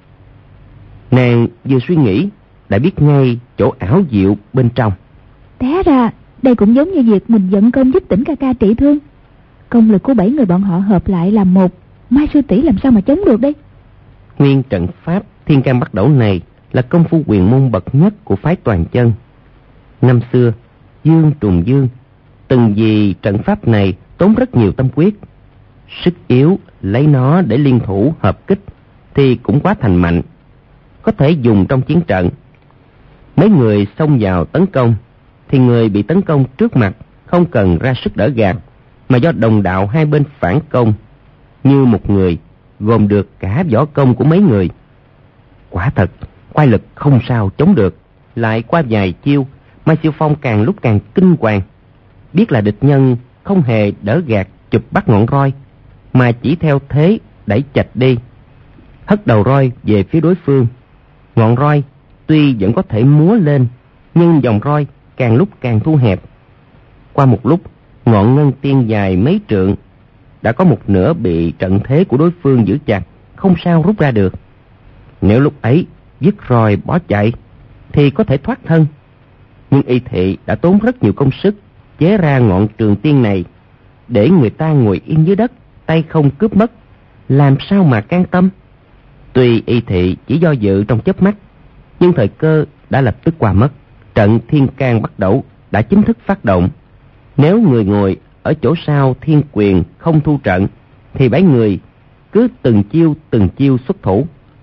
Nàng vừa suy nghĩ đã biết ngay chỗ ảo diệu bên trong. Té ra đây cũng giống như việc mình dẫn công giúp Tỉnh ca ca trị thương. Công lực của bảy người bọn họ hợp lại làm một, Mai sư tỷ làm sao mà chống được đây? Nguyên trận pháp Thiên Can Bắt Đẩu này là công phu quyền môn bậc nhất của phái Toàn Chân. Năm xưa Dương Trùng Dương từng vì trận pháp này tốn rất nhiều tâm quyết. Sức yếu lấy nó để liên thủ hợp kích thì cũng quá thành mạnh, có thể dùng trong chiến trận. Mấy người xông vào tấn công thì người bị tấn công trước mặt không cần ra sức đỡ gạt, mà do đồng đạo hai bên phản công, như một người gồm được cả võ công của mấy người. Quả thật quái lực không sao chống được. Lại qua vài chiêu, Mai Siêu Phong càng lúc càng kinh hoàng, biết là địch nhân không hề đỡ gạt chụp bắt ngọn roi, mà chỉ theo thế đẩy chạch đi, hất đầu roi về phía đối phương. Ngọn roi tuy vẫn có thể múa lên, nhưng dòng roi càng lúc càng thu hẹp. Qua một lúc, ngọn ngân tiên dài mấy trượng đã có một nửa bị trận thế của đối phương giữ chặt, không sao rút ra được. Nếu lúc ấy dứt roi bỏ chạy thì có thể thoát thân, nhưng Y Thị đã tốn rất nhiều công sức chế ra ngọn trường tiên này để người ta ngồi yên dưới đất, tay không cướp mất, làm sao mà can tâm. Tuy Y Thị chỉ do dự trong chớp mắt, nhưng thời cơ đã lập tức qua mất. Trận Thiên Can Bắt Đẩu đã chính thức phát động. Nếu người ngồi ở chỗ sau Thiên Quyền không thu trận thì bảy người cứ từng chiêu từng chiêu xuất thủ.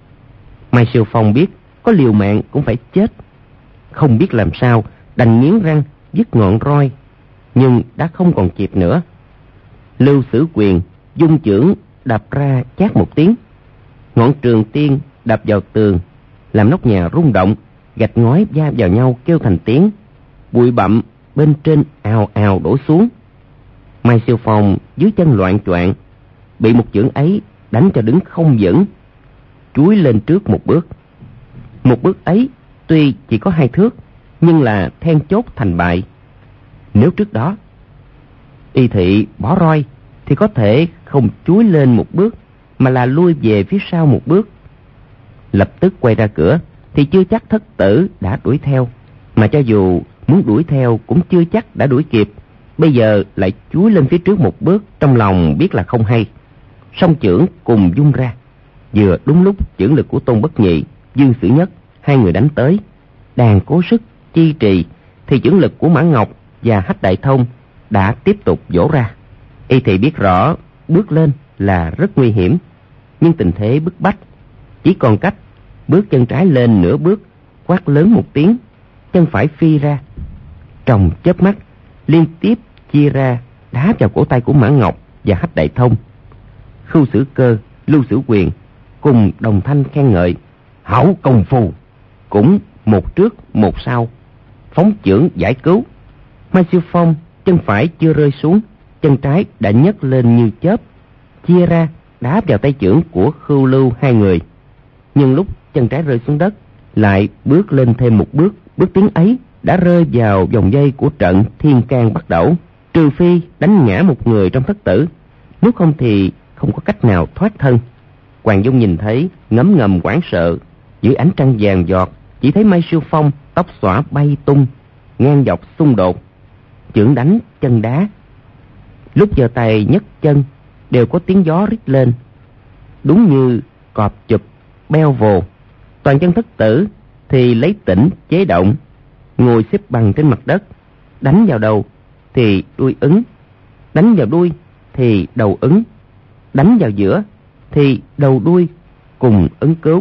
Mai Siêu Phong biết có liều mạng cũng phải chết, không biết làm sao đành nghiến răng dứt ngọn roi, nhưng đã không còn kịp nữa. Lưu Sử Quyền dung chưởng đập ra chát một tiếng, ngọn trường tiên đập vào tường làm nóc nhà rung động, gạch ngói va vào nhau kêu thành tiếng, bụi bặm bên trên ào ào đổ xuống. Mai Siêu Phong dưới chân loạng choạng, bị một chưởng ấy đánh cho đứng không vững, chúi lên trước một bước. Một bước ấy tuy chỉ có hai thước, nhưng là then chốt thành bại. Nếu trước đó Y Thị bỏ roi thì có thể không chúi lên một bước, mà là lui về phía sau một bước. Lập tức quay ra cửa thì chưa chắc thất tử đã đuổi theo, mà cho dù muốn đuổi theo cũng chưa chắc đã đuổi kịp. Bây giờ lại chúi lên phía trước một bước, trong lòng biết là không hay. Song chưởng cùng dung ra, vừa đúng lúc chưởng lực của Tôn Bất Nhị, Dương Sử Nhất hai người đánh tới. Đang cố sức chi trì thì chưởng lực của Mã Ngọc và Hách Đại Thông đã tiếp tục vỗ ra. Y Thị biết rõ bước lên là rất nguy hiểm, nhưng tình thế bức bách, chỉ còn cách bước chân trái lên nửa bước, quát lớn một tiếng, chân phải phi ra. Trong chớp mắt liên tiếp chia ra đá vào cổ tay của Mã Ngọc và Hách Đại Thông. Khưu Sử Cơ, Lưu Sử Quyền cùng đồng thanh khen ngợi: hảo công phu. Cũng một trước một sau phóng chưởng giải cứu. Mai Siêu Phong chân phải chưa rơi xuống, chân trái đã nhấc lên như chớp, chia ra đá vào tay chưởng của Khưu Lưu hai người. Nhưng lúc chân trái rơi xuống đất, lại bước lên thêm một bước. Bước tiến ấy đã rơi vào vòng dây của trận Thiên Can Bắt Đẩu. Trừ phi đánh ngã một người trong thất tử, nếu không thì không có cách nào thoát thân. Hoàng Dung nhìn thấy ngấm ngầm hoảng sợ. Dưới ánh trăng vàng giọt, chỉ thấy Mai Siêu Phong tóc xõa bay tung, ngang dọc xung đột, chưởng đánh chân đá. Lúc giơ tay nhấc chân đều có tiếng gió rít lên, đúng như cọp chụp beo vồ. Toàn chân thất tử thì lấy tĩnh chế động, ngồi xếp bằng trên mặt đất, đánh vào đầu thì đuôi ứng, đánh vào đuôi thì đầu ứng, đánh vào giữa thì đầu đuôi cùng ứng cứu.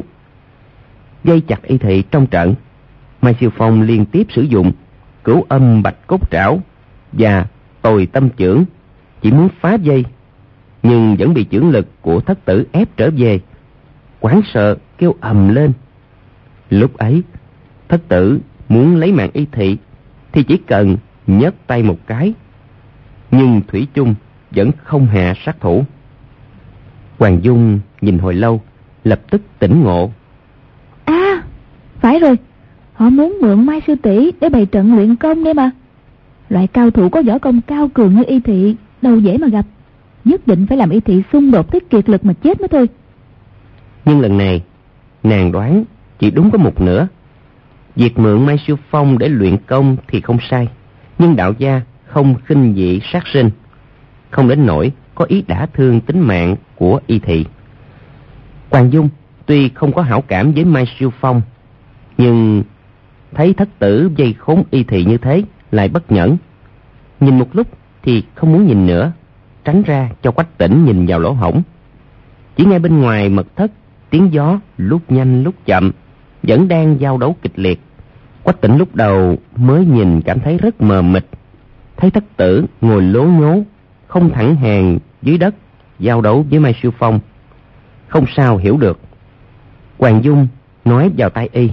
Dây chặt y thị trong trận, Mai Siêu Phong liên tiếp sử dụng Cửu Âm Bạch Cốt Trảo và Tồi Tâm Chưởng, chỉ muốn phá dây, nhưng vẫn bị chưởng lực của Thất Tử ép trở về. Hoảng sợ kêu ầm lên. Lúc ấy Thất Tử muốn lấy mạng y thị thì chỉ cần nhấc tay một cái, nhưng thủy chung vẫn không hạ sát thủ. Hoàng Dung nhìn hồi lâu, lập tức tỉnh ngộ. À, phải rồi, họ muốn mượn Mai sư tỷ để bày trận luyện công đây mà. Loại cao thủ có võ công cao cường như y thị đâu dễ mà gặp, nhất định phải làm y thị xung đột tới kiệt lực mà chết mới thôi. Nhưng lần này nàng đoán chỉ đúng có một nửa. Việc mượn Mai Siêu Phong để luyện công thì không sai, nhưng đạo gia không khinh dị sát sinh, không đến nỗi có ý đả thương tính mạng của y thị. Hoàng Dung tuy không có hảo cảm với Mai Siêu Phong, nhưng thấy Thất Tử dây khốn y thị như thế lại bất nhẫn. Nhìn một lúc thì không muốn nhìn nữa, tránh ra cho Quách Tĩnh nhìn vào lỗ hổng. Chỉ nghe bên ngoài mật thất tiếng gió lúc nhanh lúc chậm, vẫn đang giao đấu kịch liệt. Quách Tĩnh lúc đầu mới nhìn cảm thấy rất mờ mịt, thấy Thất Tử ngồi lố nhố không thẳng hàng dưới đất giao đấu với Mai Siêu Phong, không sao hiểu được. Hoàng Dung nói vào tai y: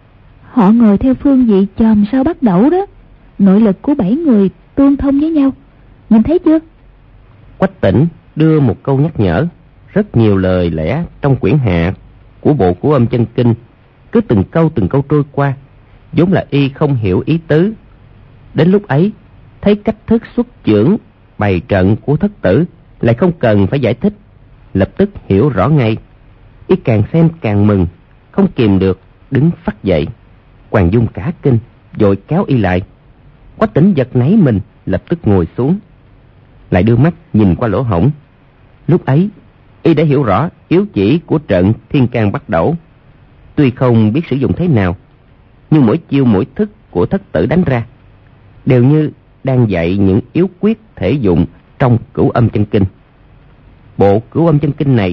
họ ngồi theo phương vị chòm sao bắt đẩu đó, nội lực của bảy người tương thông với nhau, nhìn thấy chưa? Quách Tĩnh đưa một câu nhắc nhở. Rất nhiều lời lẽ trong quyển hạ của bộ Cửu Âm Chân Kinh, cứ từng câu từng câu trôi qua, vốn là y không hiểu ý tứ. Đến lúc ấy thấy cách thức xuất chưởng bày trận của Thất Tử lại không cần phải giải thích, lập tức hiểu rõ ngay. Y càng xem càng mừng, không kìm được đứng phắt dậy. Hoàng Dung cả kinh, vội kéo y lại. Quách Tĩnh giật nảy mình, lập tức ngồi xuống, lại đưa mắt nhìn qua lỗ hổng. Lúc ấy y đã hiểu rõ yếu chỉ của trận Thiên Can Bắt Đẩu. Tuy không biết sử dụng thế nào, nhưng mỗi chiêu mỗi thức của Thất Tử đánh ra đều như đang dạy những yếu quyết thể dụng trong Cửu Âm Chân Kinh. Bộ Cửu Âm Chân Kinh này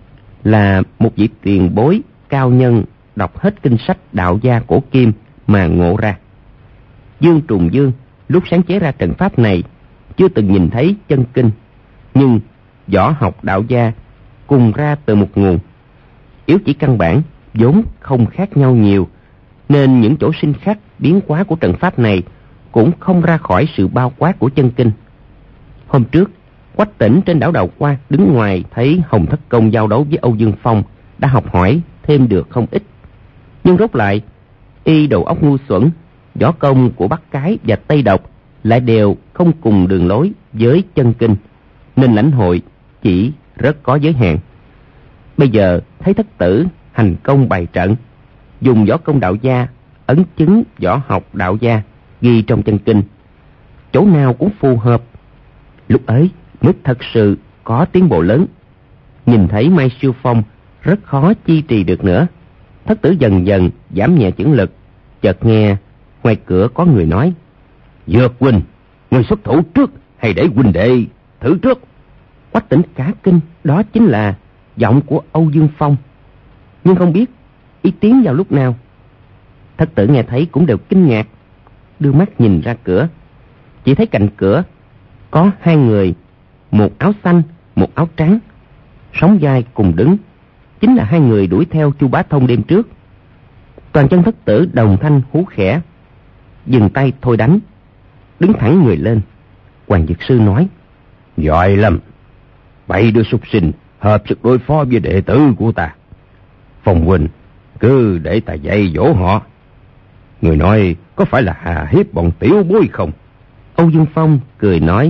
là một vị tiền bối cao nhân đọc hết kinh sách đạo gia cổ kim mà ngộ ra. Dương Trùng Dương lúc sáng chế ra trận pháp này chưa từng nhìn thấy chân kinh, nhưng võ học đạo gia cùng ra từ một nguồn. Yếu chỉ căn bản vốn không khác nhau nhiều, nên những chỗ sinh khắc biến hóa của trận pháp này cũng không ra khỏi sự bao quát của chân kinh. Hôm trước Quách Tĩnh trên đảo Đào Hoa đứng ngoài thấy Hồng Thất Công giao đấu với Âu Dương Phong, đã học hỏi thêm được không ít. Nhưng rốt lại y đầu óc ngu xuẩn, võ công của Bắc Cái và Tây Độc lại đều không cùng đường lối với chân kinh, nên lãnh hội chỉ rất có giới hạn. Bây giờ thấy Thất Tử hành công bày trận, dùng võ công đạo gia ấn chứng võ học đạo gia ghi trong chân kinh, chỗ nào cũng phù hợp. Lúc ấy mới thật sự có tiến bộ lớn. Nhìn thấy Mai Siêu Phong rất khó chi trì được nữa. Thất Tử dần dần giảm nhẹ chưởng lực. Chợt nghe ngoài cửa có người nói: Dược huynh, người xuất thủ trước hay để huynh đệ thử trước? Quách Tĩnh cả kinh, đó chính là giọng của Âu Dương Phong, nhưng không biết ý tiến vào lúc nào. Thất Tử nghe thấy cũng đều kinh ngạc, đưa mắt nhìn ra cửa, chỉ thấy cạnh cửa có hai người, một áo xanh, một áo trắng, sóng vai cùng đứng, chính là hai người đuổi theo Chu Bá Thông đêm trước. Toàn chân Thất Tử đồng thanh hú khẽ, dừng tay thôi đánh, đứng thẳng người lên. Hoàng Dược Sư nói: Giỏi lắm, bảy đứa súc sinh hợp sức đối phó với đệ tử của ta. Phong huynh cứ để ta dạy dỗ họ. Người nói có phải là hà hiếp bọn tiểu bối không? Âu Dương Phong cười nói: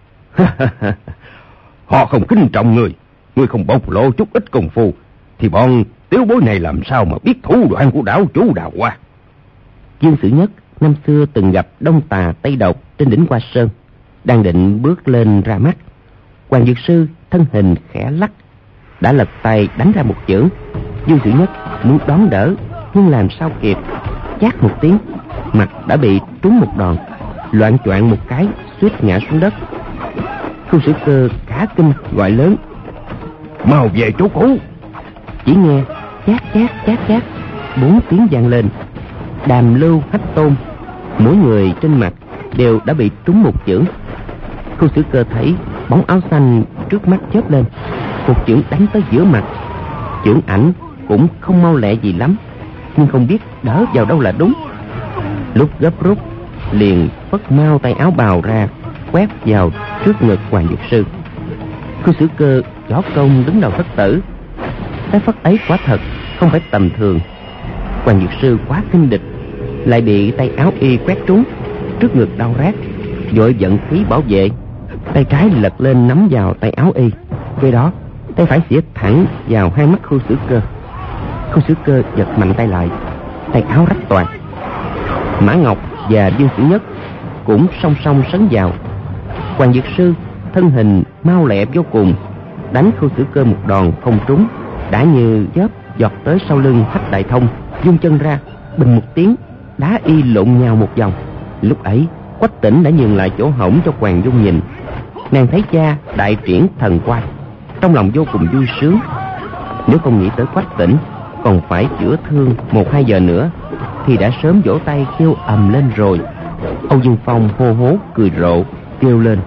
Họ không kính trọng người, người không bộc lộ chút ít công phu, thì bọn tiểu bối này làm sao mà biết thủ đoạn của đảo chủ Đào Hoa. Dương Sử Nhất năm xưa từng gặp Đông Tà Tây Độc trên đỉnh Hoa Sơn, đang định bước lên ra mắt. Hoàng Dược Sư thân hình khẽ lắc, đã lật tay đánh ra một chưởng. Dương Sử Nhất muốn đón đỡ, nhưng làm sao kịp, chát một tiếng, mặt đã bị trúng một đòn, loạng choạng một cái, suýt ngã xuống đất. Khu Sử Cơ cả kinh gọi lớn: "Mau về chỗ cũ!" Chỉ nghe chát chát chát chát bốn tiếng vang lên. Đàm Lưu, Hách Tôn, mỗi người trên mặt đều đã bị trúng một chưởng. Khu Sử Cơ thấy bóng áo xanh trước mắt chớp lên, một chưởng đánh tới giữa mặt. Chưởng ảnh cũng không mau lẹ gì lắm, nhưng không biết đỡ vào đâu là đúng. Lúc gấp rút liền phất mau tay áo bào ra, quét vào trước ngực Hoàng Dược Sư. Khu Sử Cơ võ công đứng đầu thất tử, cái phất ấy quả thật không phải tầm thường. Hoàng Dược Sư quá khinh địch, lại bị tay áo y quét trúng, trước ngực đau rát, vội vận khí bảo vệ, tay trái lật lên nắm vào tay áo y, kế đó tay phải xỉa thẳng vào hai mắt Khu Sử Cơ. Khu Sử Cơ giật mạnh tay lại, tay áo rách toạc. Mã Ngọc và Dương Sĩ Nhất cũng song song sấn vào. Hoàng Dược Sư thân hình mau lẹ vô cùng, đánh Khu Sử Cơ một đòn không trúng, đã như chớp giọt tới sau lưng Hách Đại Thông, vung chân ra, bình một tiếng đá y lộn nhào một vòng. Lúc ấy Quách Tĩnh đã nhường lại chỗ hổng cho Hoàng Dung nhìn. Nàng thấy cha đại triển thần quang, trong lòng vô cùng vui sướng. Nếu không nghĩ tới Quách Tĩnh còn phải chữa thương một hai giờ nữa, thì đã sớm vỗ tay kêu ầm lên rồi. Âu Dương Phong hô hố cười rộ, kêu lên: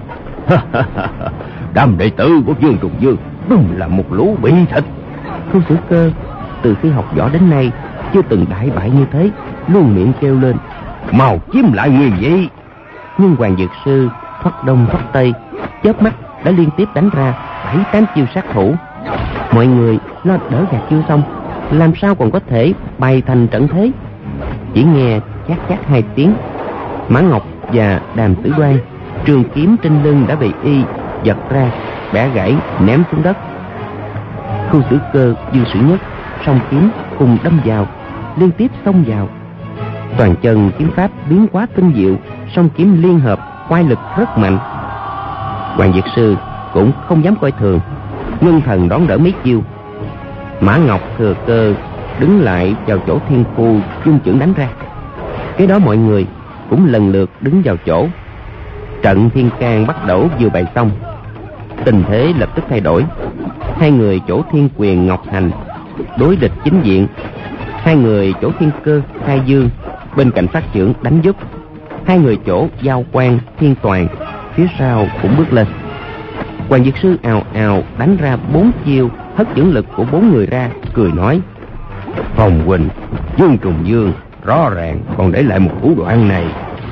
"Đám đệ tử của Dương Trùng Dương đúng là một lũ bị thịt." Khu Sử Cơ từ khi học võ đến nay chưa từng đại bại như thế, luôn miệng kêu lên: "Mau chiếm lại nguyên vị!" Nhưng Hoàng Dược Sư thoát đông thoát tây, chớp mắt đã liên tiếp đánh ra bảy tám chiêu sát thủ. Mọi người lo đỡ gạt chiêu xong, làm sao còn có thể bày thành trận thế. Chỉ nghe chát chát hai tiếng, Mã Ngọc và Đàm Tử Đoan trường kiếm trên lưng đã bị y giật ra, bẻ gãy ném xuống đất. Khu Sử Cơ, Dương Sĩ Nhất song kiếm cùng đâm vào, liên tiếp xông vào. Toàn chân kiếm pháp biến hóa tinh diệu, song kiếm liên hợp, oai lực rất mạnh. Hoàng Dược Sư cũng không dám coi thường, ngưng thần đón đỡ mấy chiêu. Mã Ngọc thừa cơ đứng lại vào chỗ thiên khu, dung chưởng đánh ra. Cái đó mọi người cũng lần lượt đứng vào chỗ. Trận thiên can bắt đầu vừa bày xong, tình thế lập tức thay đổi. Hai người chỗ thiên quyền Ngọc Hành đối địch chính diện, hai người chỗ thiên cơ Khai Dương bên cạnh phát trưởng đánh giúp, hai người chỗ Giao Quan Thiên Toàn phía sau cũng bước lên. Hoàng Dược Sư ào ào đánh ra bốn chiêu, hất chưởng lực của bốn người ra, cười nói: "Phong huynh, Dương Trùng Dương rõ ràng còn để lại một thủ đoạn này."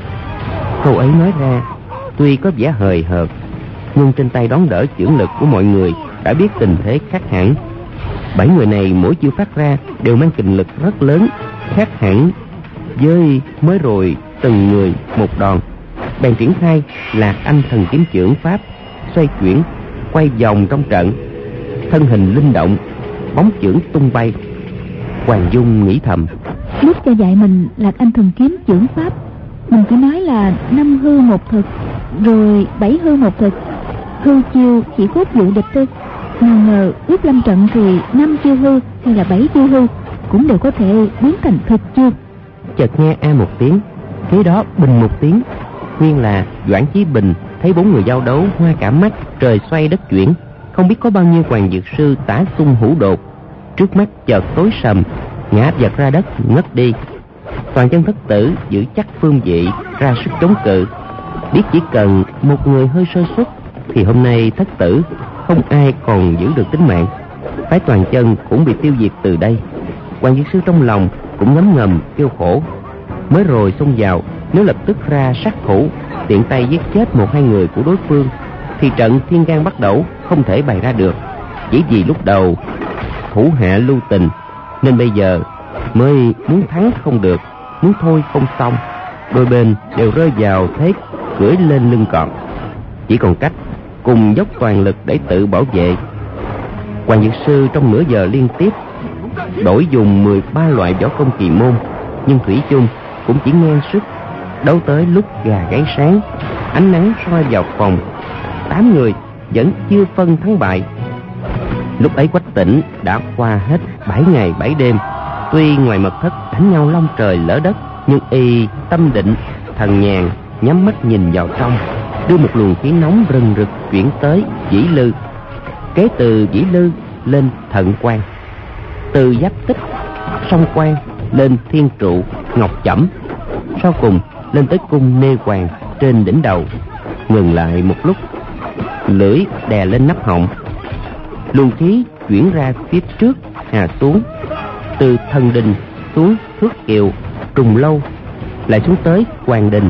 Câu ấy nói ra tuy có vẻ hời hợt, nhưng trên tay đón đỡ chưởng lực của mọi người đã biết tình thế khác hẳn. Bảy người này mỗi chiêu phát ra đều mang kình lực rất lớn, khác hẳn với mới rồi từng người một đòn. Bèn triển khai Lạc Anh thần kiếm chưởng pháp, xoay chuyển quay vòng trong trận, thân hình linh động, bóng chưởng tung bay. Hoàng Dung nghĩ thầm: lúc cha dạy mình Lạc Anh thần kiếm chưởng pháp, mình chỉ nói là năm hư một thực, rồi bảy hư một thực, hư chiêu chỉ cốt dụ địch thôi. Nào ngờ lúc lâm trận thì năm chiêu hư hay là bảy chiêu hư cũng đều có thể biến thành thực chiêu. Chợt nghe a một tiếng, kế đó bình một tiếng. Nguyên là Doãn Chí Bình thấy bốn người giao đấu hoa cả mắt, trời xoay đất chuyển, không biết có bao nhiêu Hoàng Dược Sư tả tung hữu đột. Trước mắt chợt tối sầm, ngã vật ra đất ngất đi. Toàn chân thất tử giữ chắc phương vị, ra sức chống cự, biết chỉ cần một người hơi sơ suất thì hôm nay thất tử không ai còn giữ được tính mạng. Phái Toàn chân cũng bị tiêu diệt từ đây. Hoàng Dược Sư trong lòng cũng ngấm ngầm kêu khổ. Mới rồi xông vào, nếu lập tức ra sát thủ, tiện tay giết chết một hai người của đối phương, thì trận thiên can bắt đầu không thể bày ra được. Chỉ vì lúc đầu thủ hạ lưu tình, nên bây giờ mới muốn thắng không được, muốn thôi không xong. Đôi bên đều rơi vào thế cưỡi lên lưng cọp, chỉ còn cách cùng dốc toàn lực để tự bảo vệ. Hoàng Dược Sư trong nửa giờ liên tiếp đổi dùng mười ba loại võ công kỳ môn, nhưng thủy chung cũng chỉ ngang sức. Đấu tới lúc gà gáy sáng, ánh nắng soi vào phòng, tám người vẫn chưa phân thắng bại. Lúc ấy Quách Tĩnh đã qua hết bảy ngày bảy đêm. Tuy ngoài mật thất đánh nhau long trời lỡ đất, nhưng y tâm định thần nhàn, nhắm mắt nhìn vào trong. đưa một luồng khí nóng rần rực chuyển tới Dĩ Lư, kế từ Dĩ Lư lên Thận Quan, từ Giáp Tích, Sông Quan lên Thiên Trụ, Ngọc Chẩm, sau cùng lên tới cung Nê Hoàng trên đỉnh đầu. Ngừng lại một lúc, lưỡi đè lên nắp họng, luồng khí chuyển ra phía trước hạ xuống, từ Thần Đình xuống Thước Kiều, Trùng Lâu, lại xuống tới Hoàng Đình,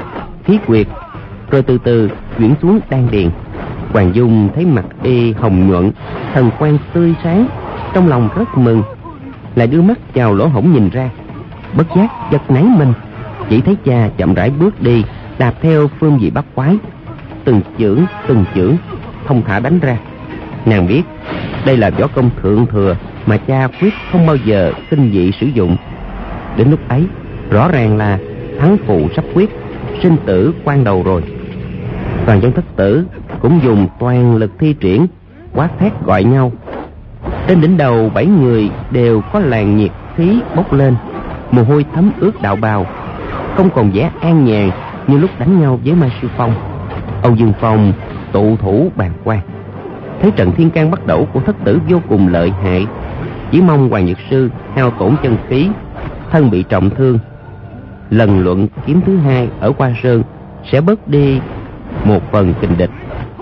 Khí Quyệt, rồi từ từ chuyển xuống Đan Điền. Hoàng Dung thấy mặt y hồng nhuận, thần quan tươi sáng, trong lòng rất mừng, lại đưa mắt vào lỗ hổng nhìn ra, bất giác giật nảy mình. Chỉ thấy cha chậm rãi bước đi, đạp theo phương vị bắt quái, từng chưởng từng chưởng thông thả đánh ra. Nàng biết đây là võ công thượng thừa mà cha quyết không bao giờ kinh dị sử dụng. Đến lúc ấy rõ ràng là thắng phụ sắp quyết, sinh tử quan đầu rồi. Toàn dân thất tử cũng dùng toàn lực thi triển, quát thét gọi nhau. Trên đỉnh đầu bảy người đều có làn nhiệt khí bốc lên, mồ hôi thấm ướt đạo bào, không còn vẻ an nhàn như lúc đánh nhau với Mai Sư Phong. Âu Dương Phong tụ thủ bàn quan, thấy trận thiên can bắt đầu của thất tử vô cùng lợi hại, chỉ mong Hoàng Nhược Sư hao tổn chân khí, thân bị trọng thương, lần luận kiếm thứ hai ở Hoa Sơn sẽ bớt đi một phần kình địch.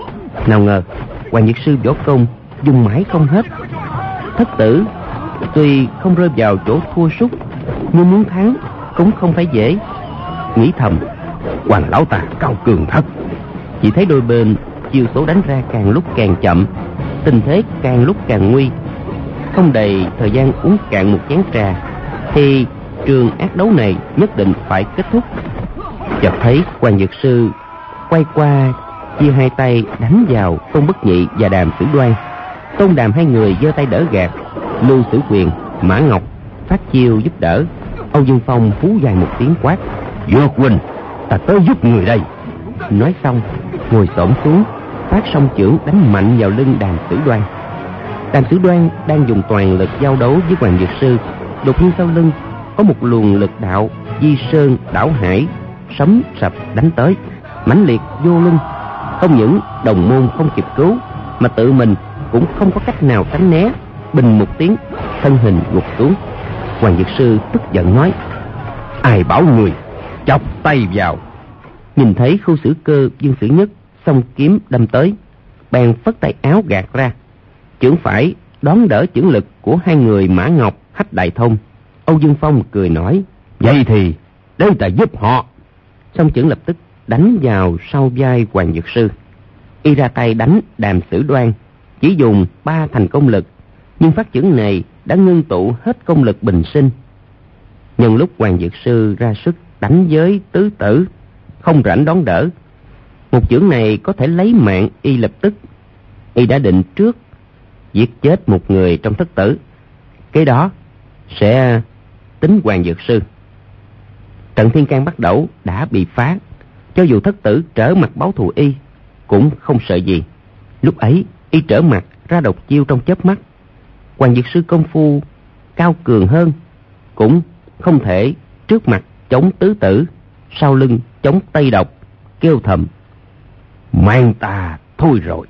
Nào ngờ Hoàng Nhược Sư võ công dùng mãi không hết. Thất tử tuy không rơi vào chỗ thua sút, nhưng muốn thắng cũng không phải dễ. Nghĩ thầm, Hoàng lão ta cao cường thật. Chỉ thấy đôi bên chiêu số đánh ra càng lúc càng chậm, tình thế càng lúc càng nguy. Không đầy thời gian uống cạn một chén trà thì trường ác đấu này nhất định phải kết thúc. Chợt thấy Hoàng Dược Sư quay qua chia hai tay đánh vào Tôn Bất Nhị và Đàm Sử Đoan. Tôn Đàm hai người giơ tay đỡ gạt, Lưu Sử Quyền, Mã Ngọc phát chiêu giúp đỡ. Âu Dương Phong hú dài một tiếng quát: Dược huynh, ta tới giúp người đây. Nói xong ngồi xổm xuống, phát song chưởng đánh mạnh vào lưng Đàm Sử Đoan. Đàm Sử Đoan đang dùng toàn lực giao đấu với Hoàng Dược Sư, đột nhiên sau lưng có một luồng lực đạo di sơn đảo hải sấm sập đánh tới, mãnh liệt vô luân. Không những đồng môn không kịp cứu, mà tự mình cũng không có cách nào tránh né. Bình một tiếng, thân hình gục xuống. Hoàng Dược Sư tức giận nói: Ai bảo người chọc tay vào? Nhìn thấy Khu Sử Cơ, Dương Sử Nhất xông kiếm đâm tới, bèn phất tay áo gạt ra, chưởng phải đón đỡ chưởng lực của hai người Mã Ngọc, Hách Đại Thông. Âu Dương Phong cười nói: Vậy thì để ta giúp họ. Song chưởng lập tức đánh vào sau vai Hoàng Dược Sư. Y ra tay đánh Đàm Sử Đoan, chỉ dùng ba thành công lực, nhưng phát chưởng này đã ngưng tụ hết công lực bình sinh. Nhân lúc Hoàng Dược Sư ra sức đánh với tứ tử, không rảnh đón đỡ, một chưởng này có thể lấy mạng y lập tức. Y đã định trước giết chết một người trong thất tử, cái đó sẽ tính Hoàng Dược Sư. Trận thiên can bắt đầu đã bị phá, cho dù thất tử trở mặt báo thù y cũng không sợ gì. Lúc ấy y trở mặt ra độc chiêu trong chớp mắt. Hoàng Dược Sư công phu cao cường hơn, cũng không thể trước mặt chống tứ tử, sau lưng chống tây độc, kêu thầm: Mang ta thôi rồi.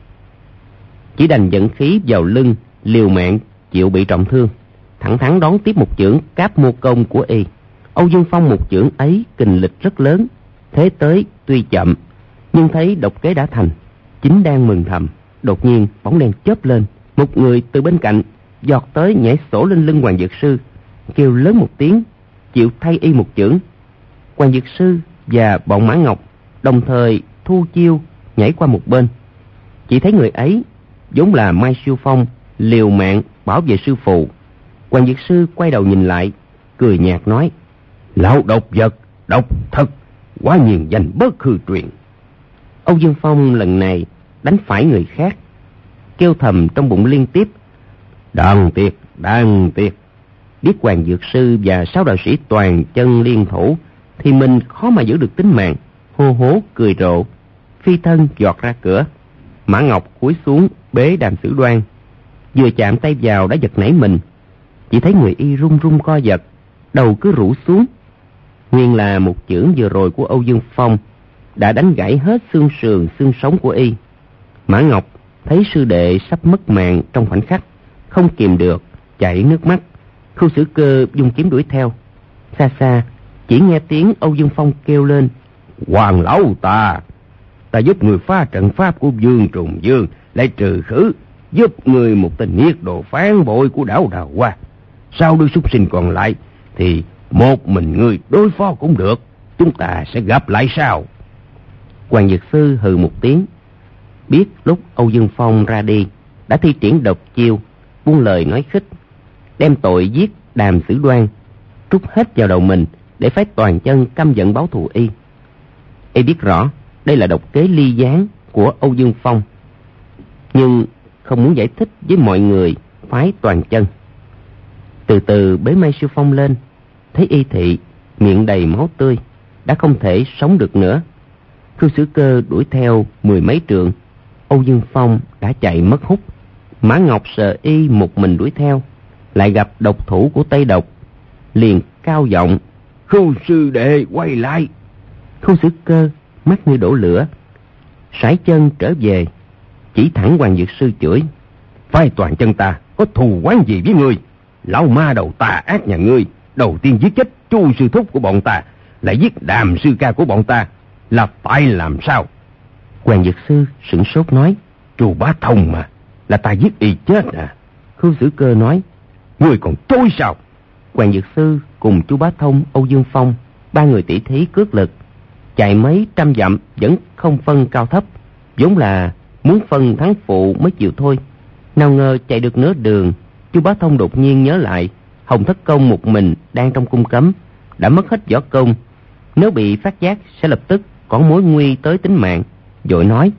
Chỉ đành dẫn khí vào lưng, liều mạng chịu bị trọng thương, thẳng thắn đón tiếp một chưởng Cáp Mô Công của y. Âu Dương Phong một chưởng ấy kình lực rất lớn, thế tới tuy chậm nhưng thấy độc kế đã thành, chính đang mừng thầm. Đột nhiên bóng đen chớp lên, một người từ bên cạnh giọt tới nhảy sổ lên lưng Hoàng Dược Sư, kêu lớn một tiếng chịu thay y một chưởng. Hoàng Dược Sư và bọn Mã Ngọc đồng thời thu chiêu nhảy qua một bên. Chỉ thấy người ấy vốn là Mai Siêu Phong liều mạng bảo vệ sư phụ. Hoàng Dược Sư quay đầu nhìn lại, cười nhạt nói: Lão độc vật, độc thật, quá nhiên danh bất hư truyền. Âu Dương Phong lần này đánh phải người khác, kêu thầm trong bụng liên tiếp: Đáng tiếc, đáng tiếc. Biết Hoàng Dược Sư và sáu đạo sĩ toàn chân liên thủ thì mình khó mà giữ được tính mạng, hô hố cười rộ, phi thân giọt ra cửa. Mã Ngọc cúi xuống bế Đàm Sử Đoan, vừa chạm tay vào đã giật nảy mình. Chỉ thấy người y run run co giật, đầu cứ rũ xuống. Nguyên là một chưởng vừa rồi của Âu Dương Phong đã đánh gãy hết xương sườn xương sống của y. Mã Ngọc thấy sư đệ sắp mất mạng trong khoảnh khắc, không kìm được chảy nước mắt. Khưu Sử Cơ dùng kiếm đuổi theo. Xa xa chỉ nghe tiếng Âu Dương Phong kêu lên: "Hoàng lão ta, ta giúp người phá trận pháp của Dương Trùng Dương, lại trừ khử, giúp người một tên nghiệt đồ phản bội của đảo Đào Hoa. Sau đứa súc sinh còn lại thì một mình người đối phó cũng được. Chúng ta sẽ gặp lại sau." Hoàng Dược Sư hừ một tiếng, biết lúc Âu Dương Phong ra đi đã thi triển độc chiêu, buông lời nói khích, đem tội giết Đàm Sử Đoan trút hết vào đầu mình để phái Toàn Chân căm giận báo thù y. Y biết rõ đây là độc kế ly gián của Âu Dương Phong, nhưng không muốn giải thích với mọi người phái Toàn Chân. Từ từ bế Mai Sư Phong lên, thấy y thị miệng đầy máu tươi, đã không thể sống được nữa. Khưu Sử Cơ đuổi theo mười mấy trượng, Âu Dương Phong đã chạy mất hút. Mã Ngọc sợ y một mình đuổi theo, lại gặp độc thủ của Tây Độc, liền cao giọng: "Khưu sư đệ quay lại!" Khưu Sử Cơ mắt như đổ lửa, sải chân trở về, chỉ thẳng Hoàng Dược Sư chửi: "Phái Toàn Chân ta có thù oán gì với ngươi? Lão ma đầu tà ác nhà ngươi đầu tiên giết chết Chu sư thúc của bọn ta, lại giết Đàm sư ca của bọn ta, là phải làm sao?" Hoàng Dược Sư sửng sốt nói: "Chu Bá Thông mà, là ta giết y chết à?" Khưu Sử Cơ nói: "Ngươi còn chối sao?" Hoàng Dược Sư cùng Chu Bá Thông, Âu Dương Phong, ba người tỷ thí cước lực, chạy mấy trăm dặm vẫn không phân cao thấp, vốn là muốn phân thắng phụ mới chịu thôi. Nào ngờ chạy được nửa đường, Chu Bá Thông đột nhiên nhớ lại Hồng Thất Công một mình đang trong cung cấm, đã mất hết võ công, nếu bị phát giác sẽ lập tức có mối nguy tới tính mạng, vội nói: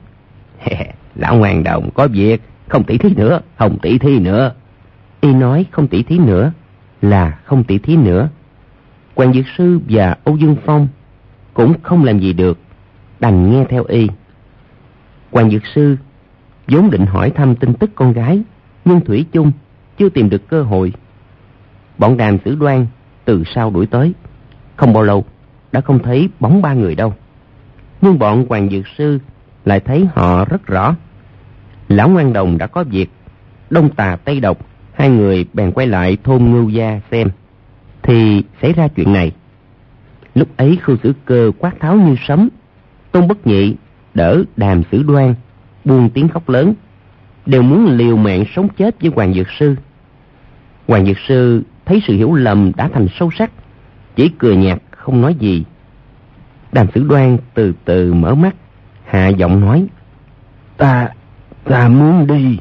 "Lão Hoàng Đồng có việc, không tỷ thí nữa, không tỷ thí nữa." Y nói không tỷ thí nữa là không tỷ thí nữa. Hoàng Dược Sư và Âu Dương Phong cũng không làm gì được, đành nghe theo y. Hoàng Dược Sư vốn định hỏi thăm tin tức con gái, nhưng thủy chung chưa tìm được cơ hội. Bọn Đàm Sử Đoan từ sau đuổi tới, không bao lâu đã không thấy bóng ba người đâu. Nhưng bọn Hoàng Dược Sư lại thấy họ rất rõ. Lão Ngoan Đồng đã có việc, Đông Tà Tây Độc hai người bèn quay lại thôn Ngưu Gia xem, thì xảy ra chuyện này. Lúc ấy Khưu Sử Cơ quát tháo như sấm, Tôn Bất Nhị đỡ Đàm Sử Đoan buông tiếng khóc lớn, đều muốn liều mạng sống chết với Hoàng Dược Sư. Hoàng Dược Sư thấy sự hiểu lầm đã thành sâu sắc, chỉ cười nhạt không nói gì. Đàm Sử Đoan từ từ mở mắt, hạ giọng nói: Ta, ta muốn đi."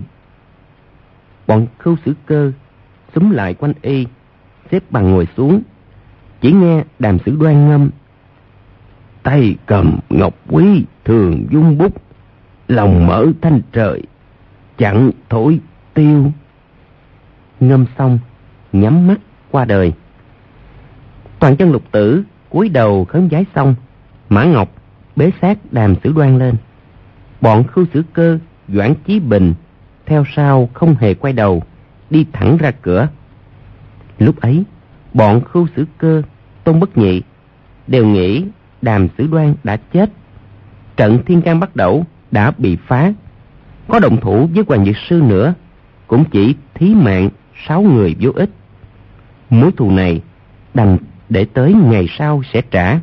Bọn Khưu Sử Cơ xúm lại quanh y, xếp bằng ngồi xuống. Chỉ nghe Đàm Sử Đoan ngâm: "Tay cầm ngọc quý thường dung bút, lòng mở thanh trời chẳng thổi tiêu." Ngâm xong nhắm mắt qua đời. Toàn Chân Lục Tử cúi đầu khấn vái xong, Mã Ngọc bế xác Đàm Sử Đoan lên. Bọn Khưu Sử Cơ, Doãn Chí Bình theo sau không hề quay đầu, đi thẳng ra cửa. Lúc ấy bọn Khưu Sử Cơ, Tôn Bất Nhị đều nghĩ Đàm Sử Đoan đã chết, trận Thiên Can Bắt Đẩu đã bị phá, có động thủ với Hoàng Dược Sư nữa cũng chỉ thí mạng sáu người vô ích. Mối thù này đành để tới ngày sau sẽ trả.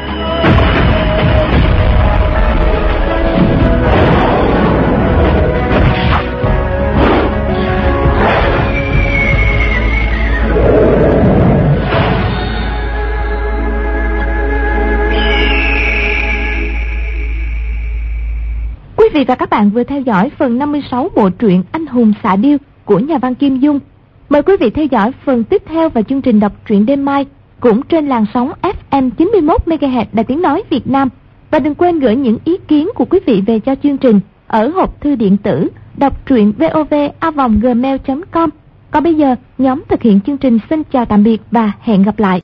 Quý vị và các bạn vừa theo dõi phần năm mươi sáu bộ truyện Anh Hùng Xạ Điêu của nhà văn Kim Dung. Mời quý vị theo dõi phần tiếp theo và chương trình đọc truyện đêm mai cũng trên làn sóng ép em chín mươi mốt mê ga héc Đài Tiếng Nói Việt Nam. Và đừng quên gửi những ý kiến của quý vị về cho chương trình ở hộp thư điện tử đọc truyện vov a vòng gmail chấm com. Còn bây giờ, nhóm thực hiện chương trình xin chào tạm biệt và hẹn gặp lại.